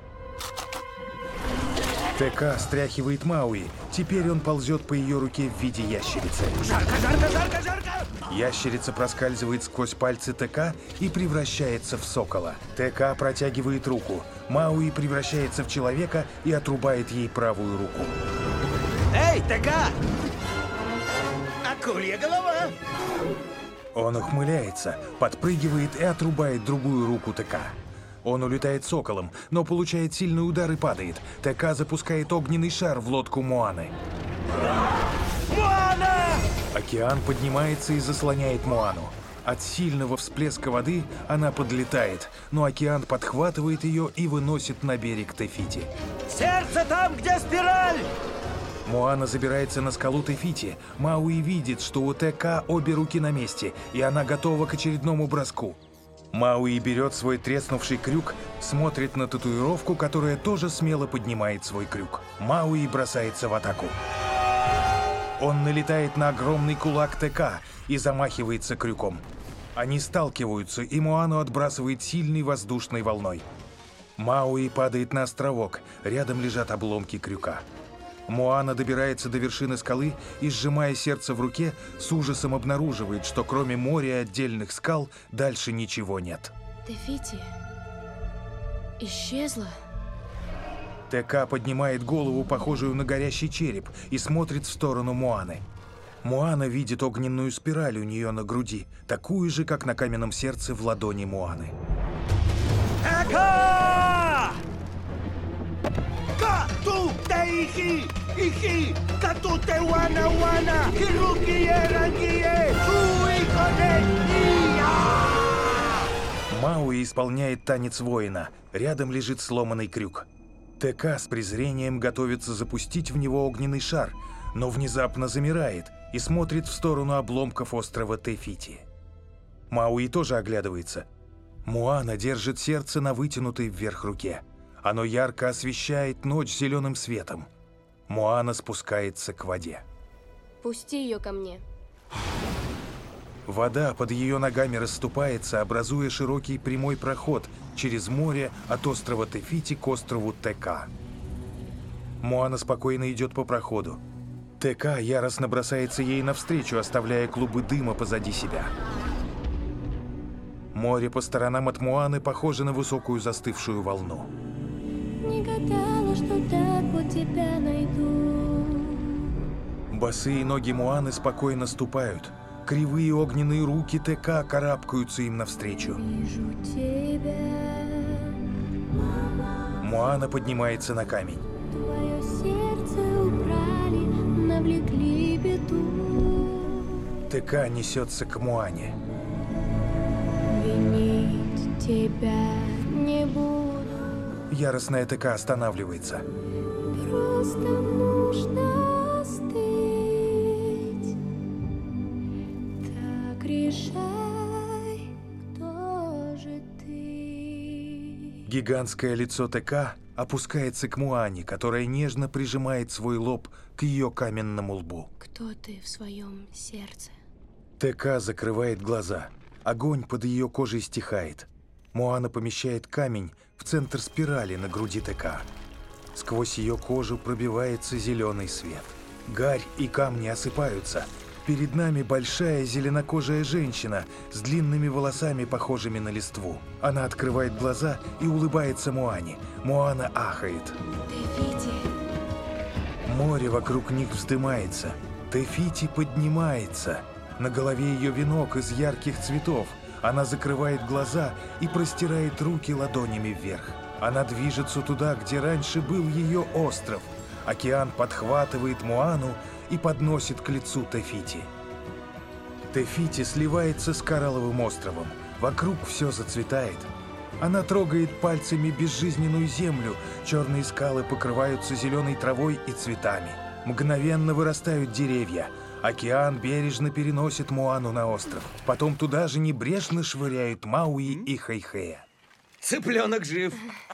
Те-Ка стряхивает Мауи. Теперь он ползет по ее руке в виде ящерицы. Жарко, жарко, жарко, жарко! Ящерица проскальзывает сквозь пальцы Те-Ка и превращается в сокола. Те-Ка протягивает руку. Мауи превращается в человека и отрубает ей правую руку. Эй, Те-Ка! Акулья голова! Он ухмыляется, подпрыгивает и отрубает другую руку Те-Ка. Он улетает соколом, но получает сильный удар и падает. Те-Ка запускает огненный шар в лодку Моаны. Моана! Океан поднимается и заслоняет Моану. От сильного всплеска воды она подлетает, но океан подхватывает ее и выносит на берег Те-Фити. Сердце там, где спираль! Моана забирается на скалу Те-Фити. Мауи видит, что у Те-Ка обе руки на месте, и она готова к очередному броску. Мауи берет свой треснувший крюк, смотрит на татуировку, которая тоже смело поднимает свой крюк. Мауи бросается в атаку. Он налетает на огромный кулак Те-Ка и замахивается крюком. Они сталкиваются, и Моану отбрасывает сильной воздушной волной. Мауи падает на островок, рядом лежат обломки крюка. Моана добирается до вершины скалы и, сжимая сердце в руке, с ужасом обнаруживает, что кроме моря и отдельных скал дальше ничего нет. Те-Фити исчезла. Те-Ка поднимает голову, похожую на горящий череп, и смотрит в сторону Моаны. Моана видит огненную спираль у нее на груди, такую же, как на каменном сердце в ладони Моаны. Ка! Ка-ту те-ихи! Ихи! Ка-ту те-уана-уана! Хируки-е-ранги-е! Туи-коне-ия! Мауи исполняет танец воина. Рядом лежит сломанный крюк. Те-Ка с презрением готовится запустить в него огненный шар, но внезапно замирает и смотрит в сторону обломков острова Те-Фити. Мауи тоже оглядывается. Моана держит сердце на вытянутой вверх руке. Оно ярко освещает ночь зеленым светом. Моана спускается к воде. Пусти ее ко мне. Вода под ее ногами расступается, образуя широкий прямой проход через море от острова Те-Фити к острову Те-Ка. Моана спокойно идет по проходу. Те-Ка яростно бросается ей навстречу, оставляя клубы дыма позади себя. Море по сторонам от Моаны похоже на высокую застывшую волну. Не гадала, что так вот тебя найду. Босые ноги Моаны спокойно ступают. Кривые огненные руки Те-Ка карабкаются им навстречу. Вижу тебя. Моана поднимается на камень. Твое сердце убрали, навлекли беду. Те-Ка несется к Моане. Винить тебя не буду. Яростная Те-Ка останавливается. Просто нужно остыть. Так решай, кто же ты. Гигантское лицо Те-Ка опускается к Моане, которая нежно прижимает свой лоб к ее каменному лбу. Кто ты в своем сердце? Тека закрывает глаза. Огонь под ее кожей стихает. Моана помещает камень в центр спирали на груди Тека. Сквозь ее кожу пробивается зеленый свет. Гарь и камни осыпаются. Перед нами большая зеленокожая женщина с длинными волосами, похожими на листву. Она открывает глаза и улыбается Моане. Моана ахает. Тефити. Море вокруг них вздымается. Тефити поднимается. На голове ее венок из ярких цветов. Она закрывает глаза и простирает руки ладонями вверх. Она движется туда, где раньше был ее остров. Океан подхватывает Моану и подносит к лицу Тефити. Тефити сливается с коралловым островом. Вокруг все зацветает. Она трогает пальцами безжизненную землю. Черные скалы покрываются зеленой травой и цветами. Мгновенно вырастают деревья. Океан бережно переносит Моану на остров. Потом туда же небрежно швыряют Мауи и Хэй-Хэя. Цыпленок жив.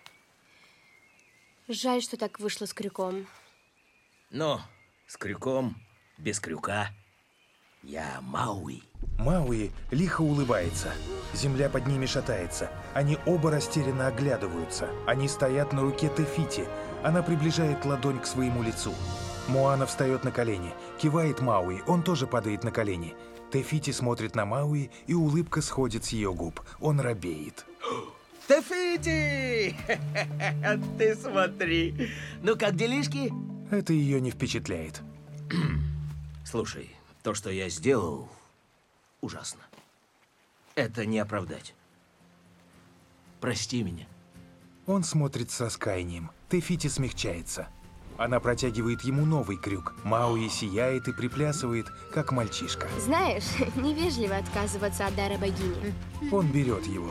Жаль, что так вышло с крюком. Но с крюком, без крюка. Я Мауи. Мауи лихо улыбается. Земля под ними шатается. Они оба растерянно оглядываются. Они стоят на руке Тефити. Она приближает ладонь к своему лицу. Моана встает на колени, кивает Мауи, он тоже падает на колени. Тефити смотрит на Мауи, и улыбка сходит с ее губ. Он робеет. Тефити! Ты смотри. Ну как делишки? Это ее не впечатляет. Слушай, то, что я сделал, ужасно. Это не оправдать. Прости меня. Он смотрит с раскаянием. Тефити смягчается. Она протягивает ему новый крюк. Мауи сияет и приплясывает, как мальчишка. Знаешь, невежливо отказываться от дара богини. Он берет его.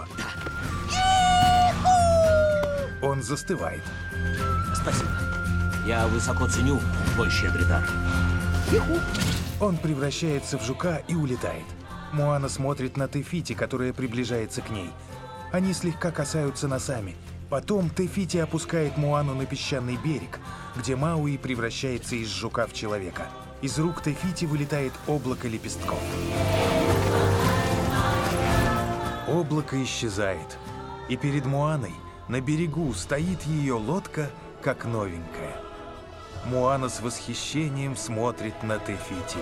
Он застывает. Спасибо. Я высоко ценю твой щедрый дар. Он превращается в жука и улетает. Моана смотрит на Тефити, которая приближается к ней. Они слегка касаются носами. Потом Тефити опускает Моану на песчаный берег, где Мауи превращается из жука в человека. Из рук Тефити вылетает облако лепестков. Облако исчезает. И перед Моаной на берегу стоит ее лодка, как новенькая. Моана с восхищением смотрит на Тефити.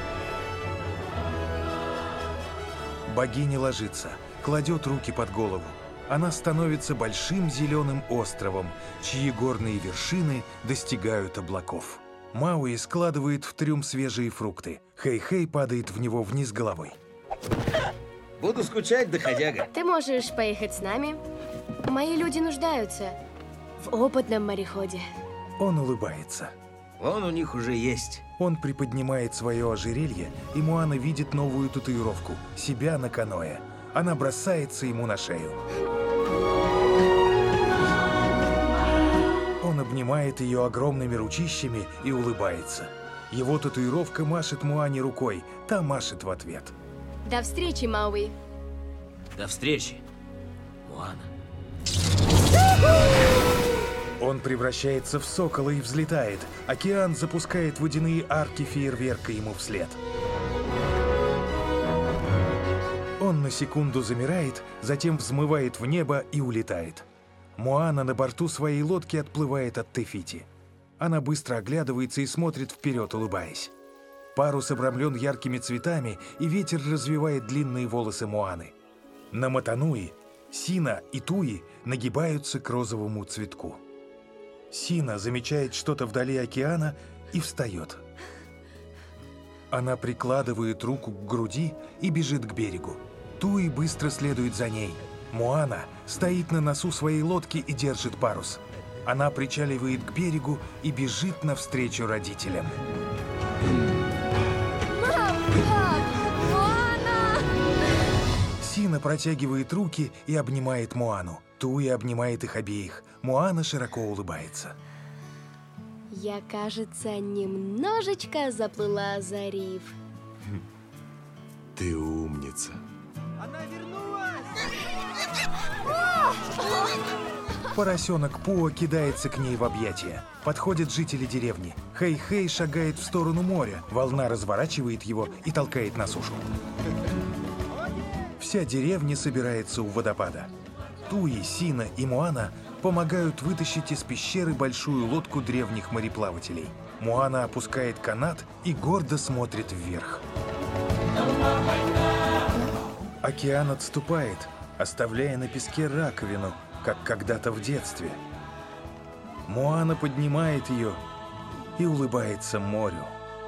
Богиня ложится, кладет руки под голову. Она становится большим зеленым островом, чьи горные вершины достигают облаков. Мауи складывает в трюм свежие фрукты. Хэй-Хэй падает в него вниз головой. Буду скучать, доходяга. Ты можешь поехать с нами. Мои люди нуждаются в опытном мореходе. Он улыбается. Он у них уже есть. Он приподнимает свое ожерелье, и Моана видит новую татуировку – себя на каноэ. Она бросается ему на шею. Он обнимает ее огромными ручищами и улыбается. Его татуировка машет Моане рукой, та машет в ответ. До встречи, Мауи. До встречи, Моана. Он превращается в сокола и взлетает. Океан запускает водяные арки фейерверка ему вслед. Он на секунду замирает, затем взмывает в небо и улетает. Моана на борту своей лодки отплывает от Тефити. Она быстро оглядывается и смотрит вперед, улыбаясь. Парус обрамлен яркими цветами, и ветер развивает длинные волосы Моаны. На Матануи Сина и Туи нагибаются к розовому цветку. Сина замечает что-то вдали океана и встает. Она прикладывает руку к груди и бежит к берегу. Туи быстро следует за ней. Моана стоит на носу своей лодки и держит парус. Она причаливает к берегу и бежит навстречу родителям. Мам, пап, Моана! Сина протягивает руки и обнимает Моану. Туи обнимает их обеих. Моана широко улыбается. Я, кажется, немножечко заплыла за риф. Ты умница. Она вернулась! Поросенок Пуа кидается к ней в объятия. Подходят жители деревни. Хэй-Хэй шагает в сторону моря. Волна разворачивает его и толкает на сушу. Вся деревня собирается у водопада. Туи, Сина и Моана помогают вытащить из пещеры большую лодку древних мореплавателей. Моана опускает канат и гордо смотрит вверх. Океан отступает, оставляя на песке раковину, как когда-то в детстве. Моана поднимает ее и улыбается морю.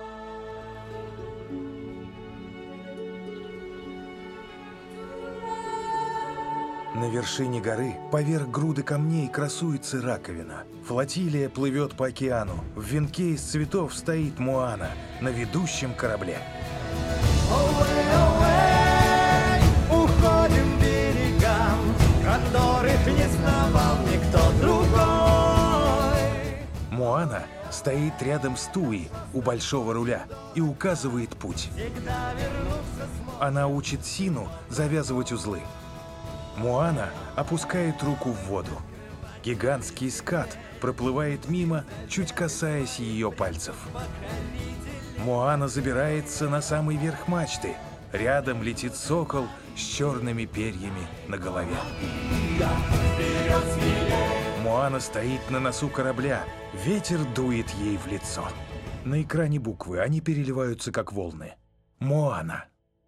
На вершине горы, поверх груды камней, красуется раковина. Флотилия плывет по океану. В венке из цветов стоит Моана на ведущем корабле. Уходим к берегам, которых не знавал никто другой. Моана стоит рядом с Туи у большого руля и указывает путь. Она учит Сину завязывать узлы. Моана опускает руку в воду. Гигантский скат проплывает мимо, чуть касаясь ее пальцев. Моана забирается на самый верх мачты. Рядом летит сокол с черными перьями на голове. Моана стоит на носу корабля. Ветер дует ей в лицо. На экране буквы, они переливаются как волны. Моана.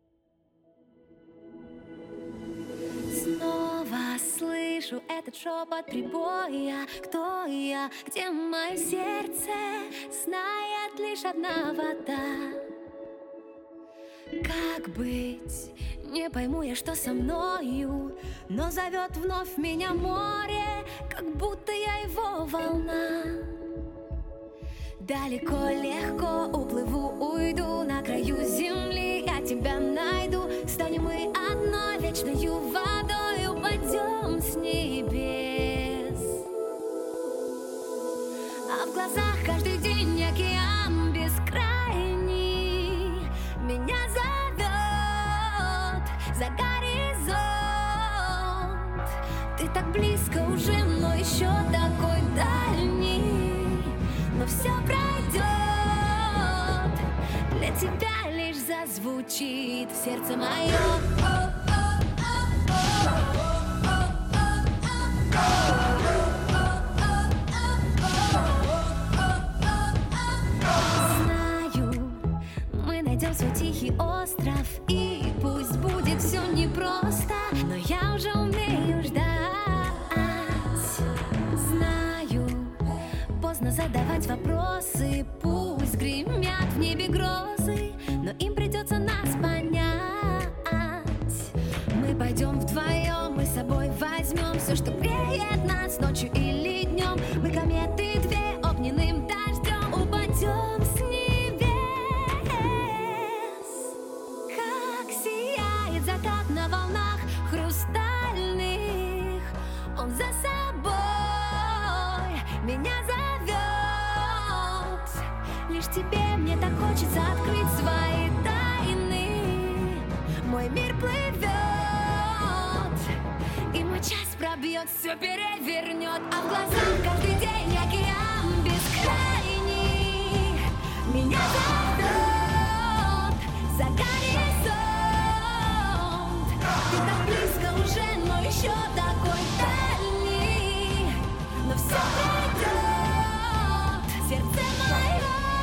Снова слышу этот шепот прибоя. Кто я, где мое сердце? Знает лишь одна вода. Как быть? Не пойму я, что со мною, но зовет вновь меня море, как будто я его волна. Далеко, легко уплыву, уйду на краю земли, я тебя найду. Станем мы одной вечною водой, упадем с небес. А в глазах каждый день океан бескрайний меня зовет за горизонт. Ты так близко уже, но еще такой дальний. Но все пройдет, для тебя лишь зазвучит сердце мое. Знаю, мы найдем свой тихий остров, и пусть будет все непросто, но я уже умею ждать. Знаю, поздно задавать вопросы, пусть гремят в небе грозы, но им придется нас понять. Мы пойдем вдвоем, мы с собой возьмем все, что греет нас ночью или днем. Мы кометы две, огненным дождем упадем с небес. Как сияет закат на волнах хрустальных, он за собой меня зовет. Лишь тебе мне так хочется открыть свои тайны. Мой мир плывет, и мой час пробьет, все перевернет. А в глазах каждый день океан бескрайний меня зовет за горизонт. Ты так близко уже, но еще такой дальний. Но все пройдет, сердце мое.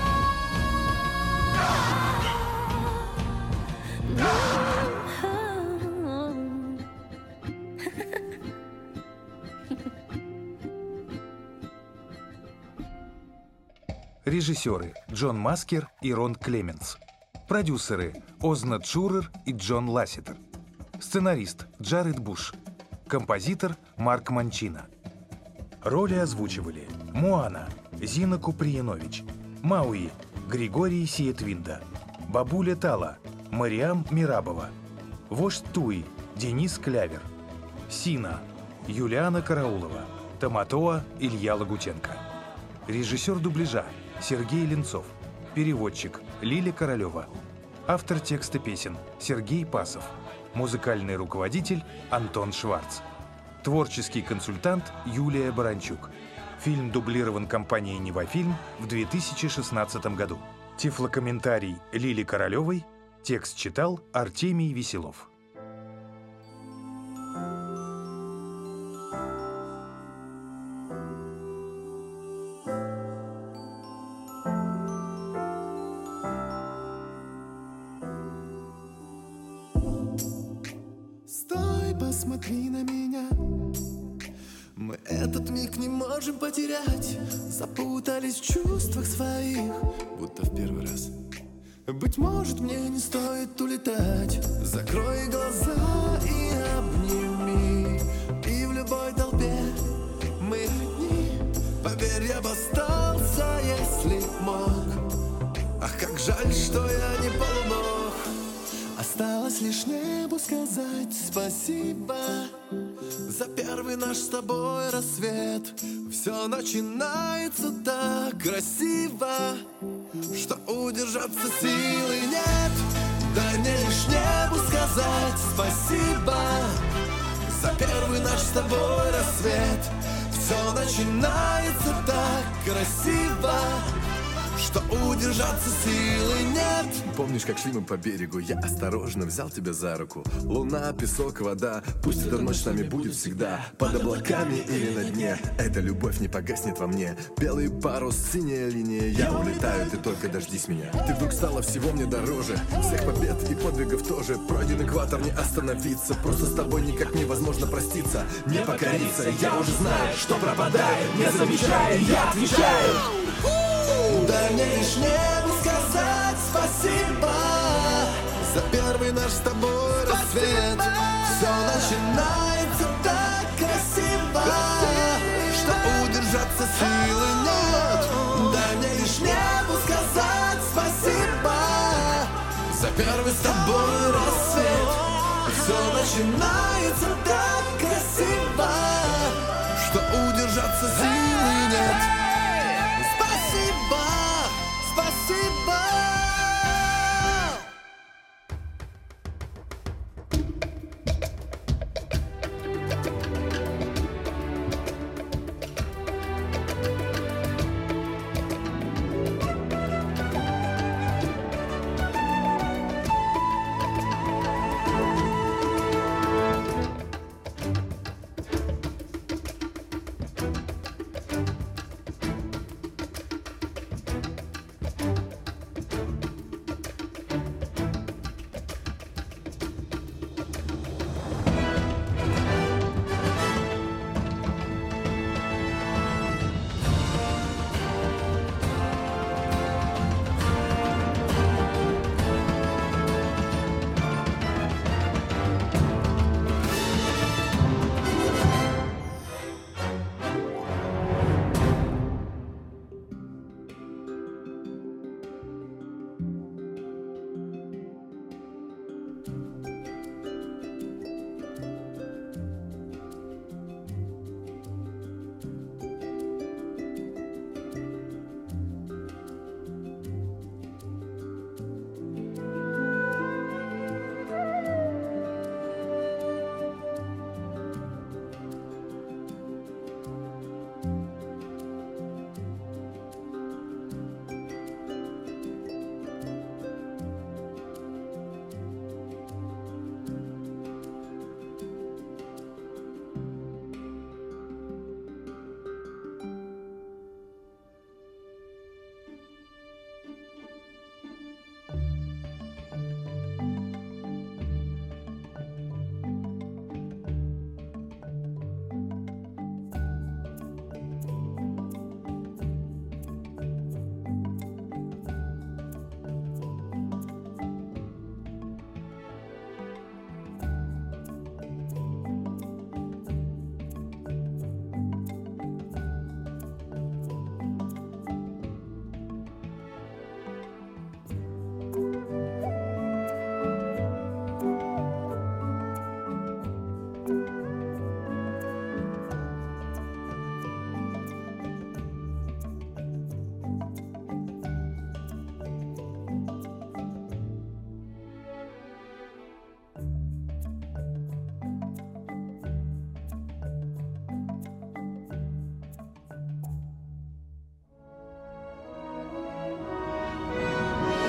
Режиссеры Джон Маскер и Рон Клеменс. Продюсеры Ознат Шурер и Джон Лассетер. Сценарист Джаред Буш. Композитор Марк Манчино. Роли озвучивали Моана Зина Куприянович, Мауи Григорий Сиетвинда, Бабуля Тала Мариам Мирабова, Вождь Туи Денис Клявер, Сина Юлиана Караулова, Таматоа Илья Лагутенко. Режиссер дубляжа Сергей Ленцов. Переводчик Лиля Королева. Автор текста песен Сергей Пасов. Музыкальный руководитель Антон Шварц. Творческий консультант Юлия Баранчук. Фильм дублирован компанией «Невафильм» в две тысячи шестнадцатом году. Тифлокомментарий Лили Королевой. Текст читал Артемий Веселов. Стой, посмотри на меня. Мы этот миг не можем потерять. Запутались в чувствах своих, будто в первый раз. Быть может, мне не стоит улетать. Закрой глаза и обними. И в любой толпе мы одни. Поверь, я бы остался, если мог. Ах, как жаль, что я не полубог. Осталось лишь небу сказать спасибо за первый наш с тобой рассвет. Все начинается так красиво, что удержаться силы нет. Дай мне лишь небу сказать спасибо за первый наш с тобой рассвет. Все начинается так красиво, что удержаться силы нет. Помнишь, как шли мы по берегу? Я осторожно взял тебя за руку. Луна, песок, вода. Пусть эта ночь с нами будет всегда. Под облаками или на дне. Эта любовь не погаснет во мне. Белый парус, синяя линия. Я улетаю, ты только дождись меня. Ты вдруг стала всего мне дороже. Всех побед и подвигов тоже. Пройден экватор, не остановиться. Просто с тобой никак невозможно проститься. Не покориться, я уже знаю, что пропадаю. Не замечая, я отвечаю. Дай мне лишь небу сказать спасибо за первый наш с тобой рассвет. Все начинается так красиво, что удержаться силы нет. Дай мне лишь небу сказать спасибо за первый с тобой рассвет. Все начинается так красиво, что удержаться силы нет. Спасибо, спасибо.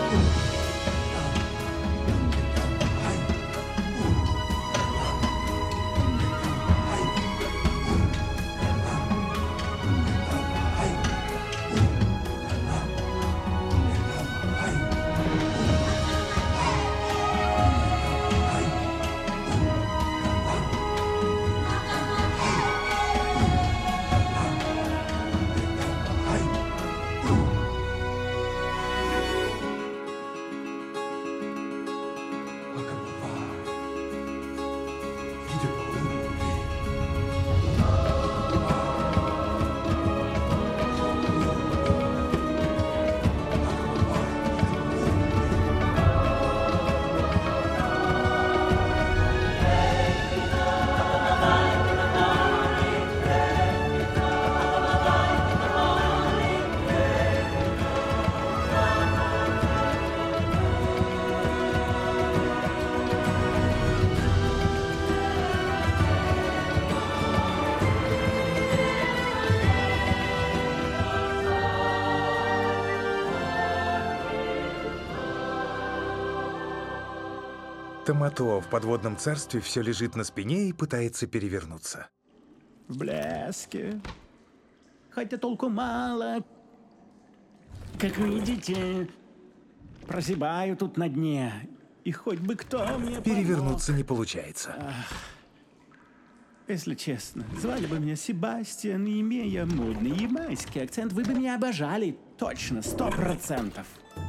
Тамато в подводном царстве все лежит на спине и пытается перевернуться. В блеске, хотя толку мало. Как видите, прозябаю тут на дне. И хоть бы кто мне Перевернуться помог. не получается. Ах. Если честно, звали бы меня Себастьян, и имея модный ямайский акцент, вы бы меня обожали. Точно, сто процентов.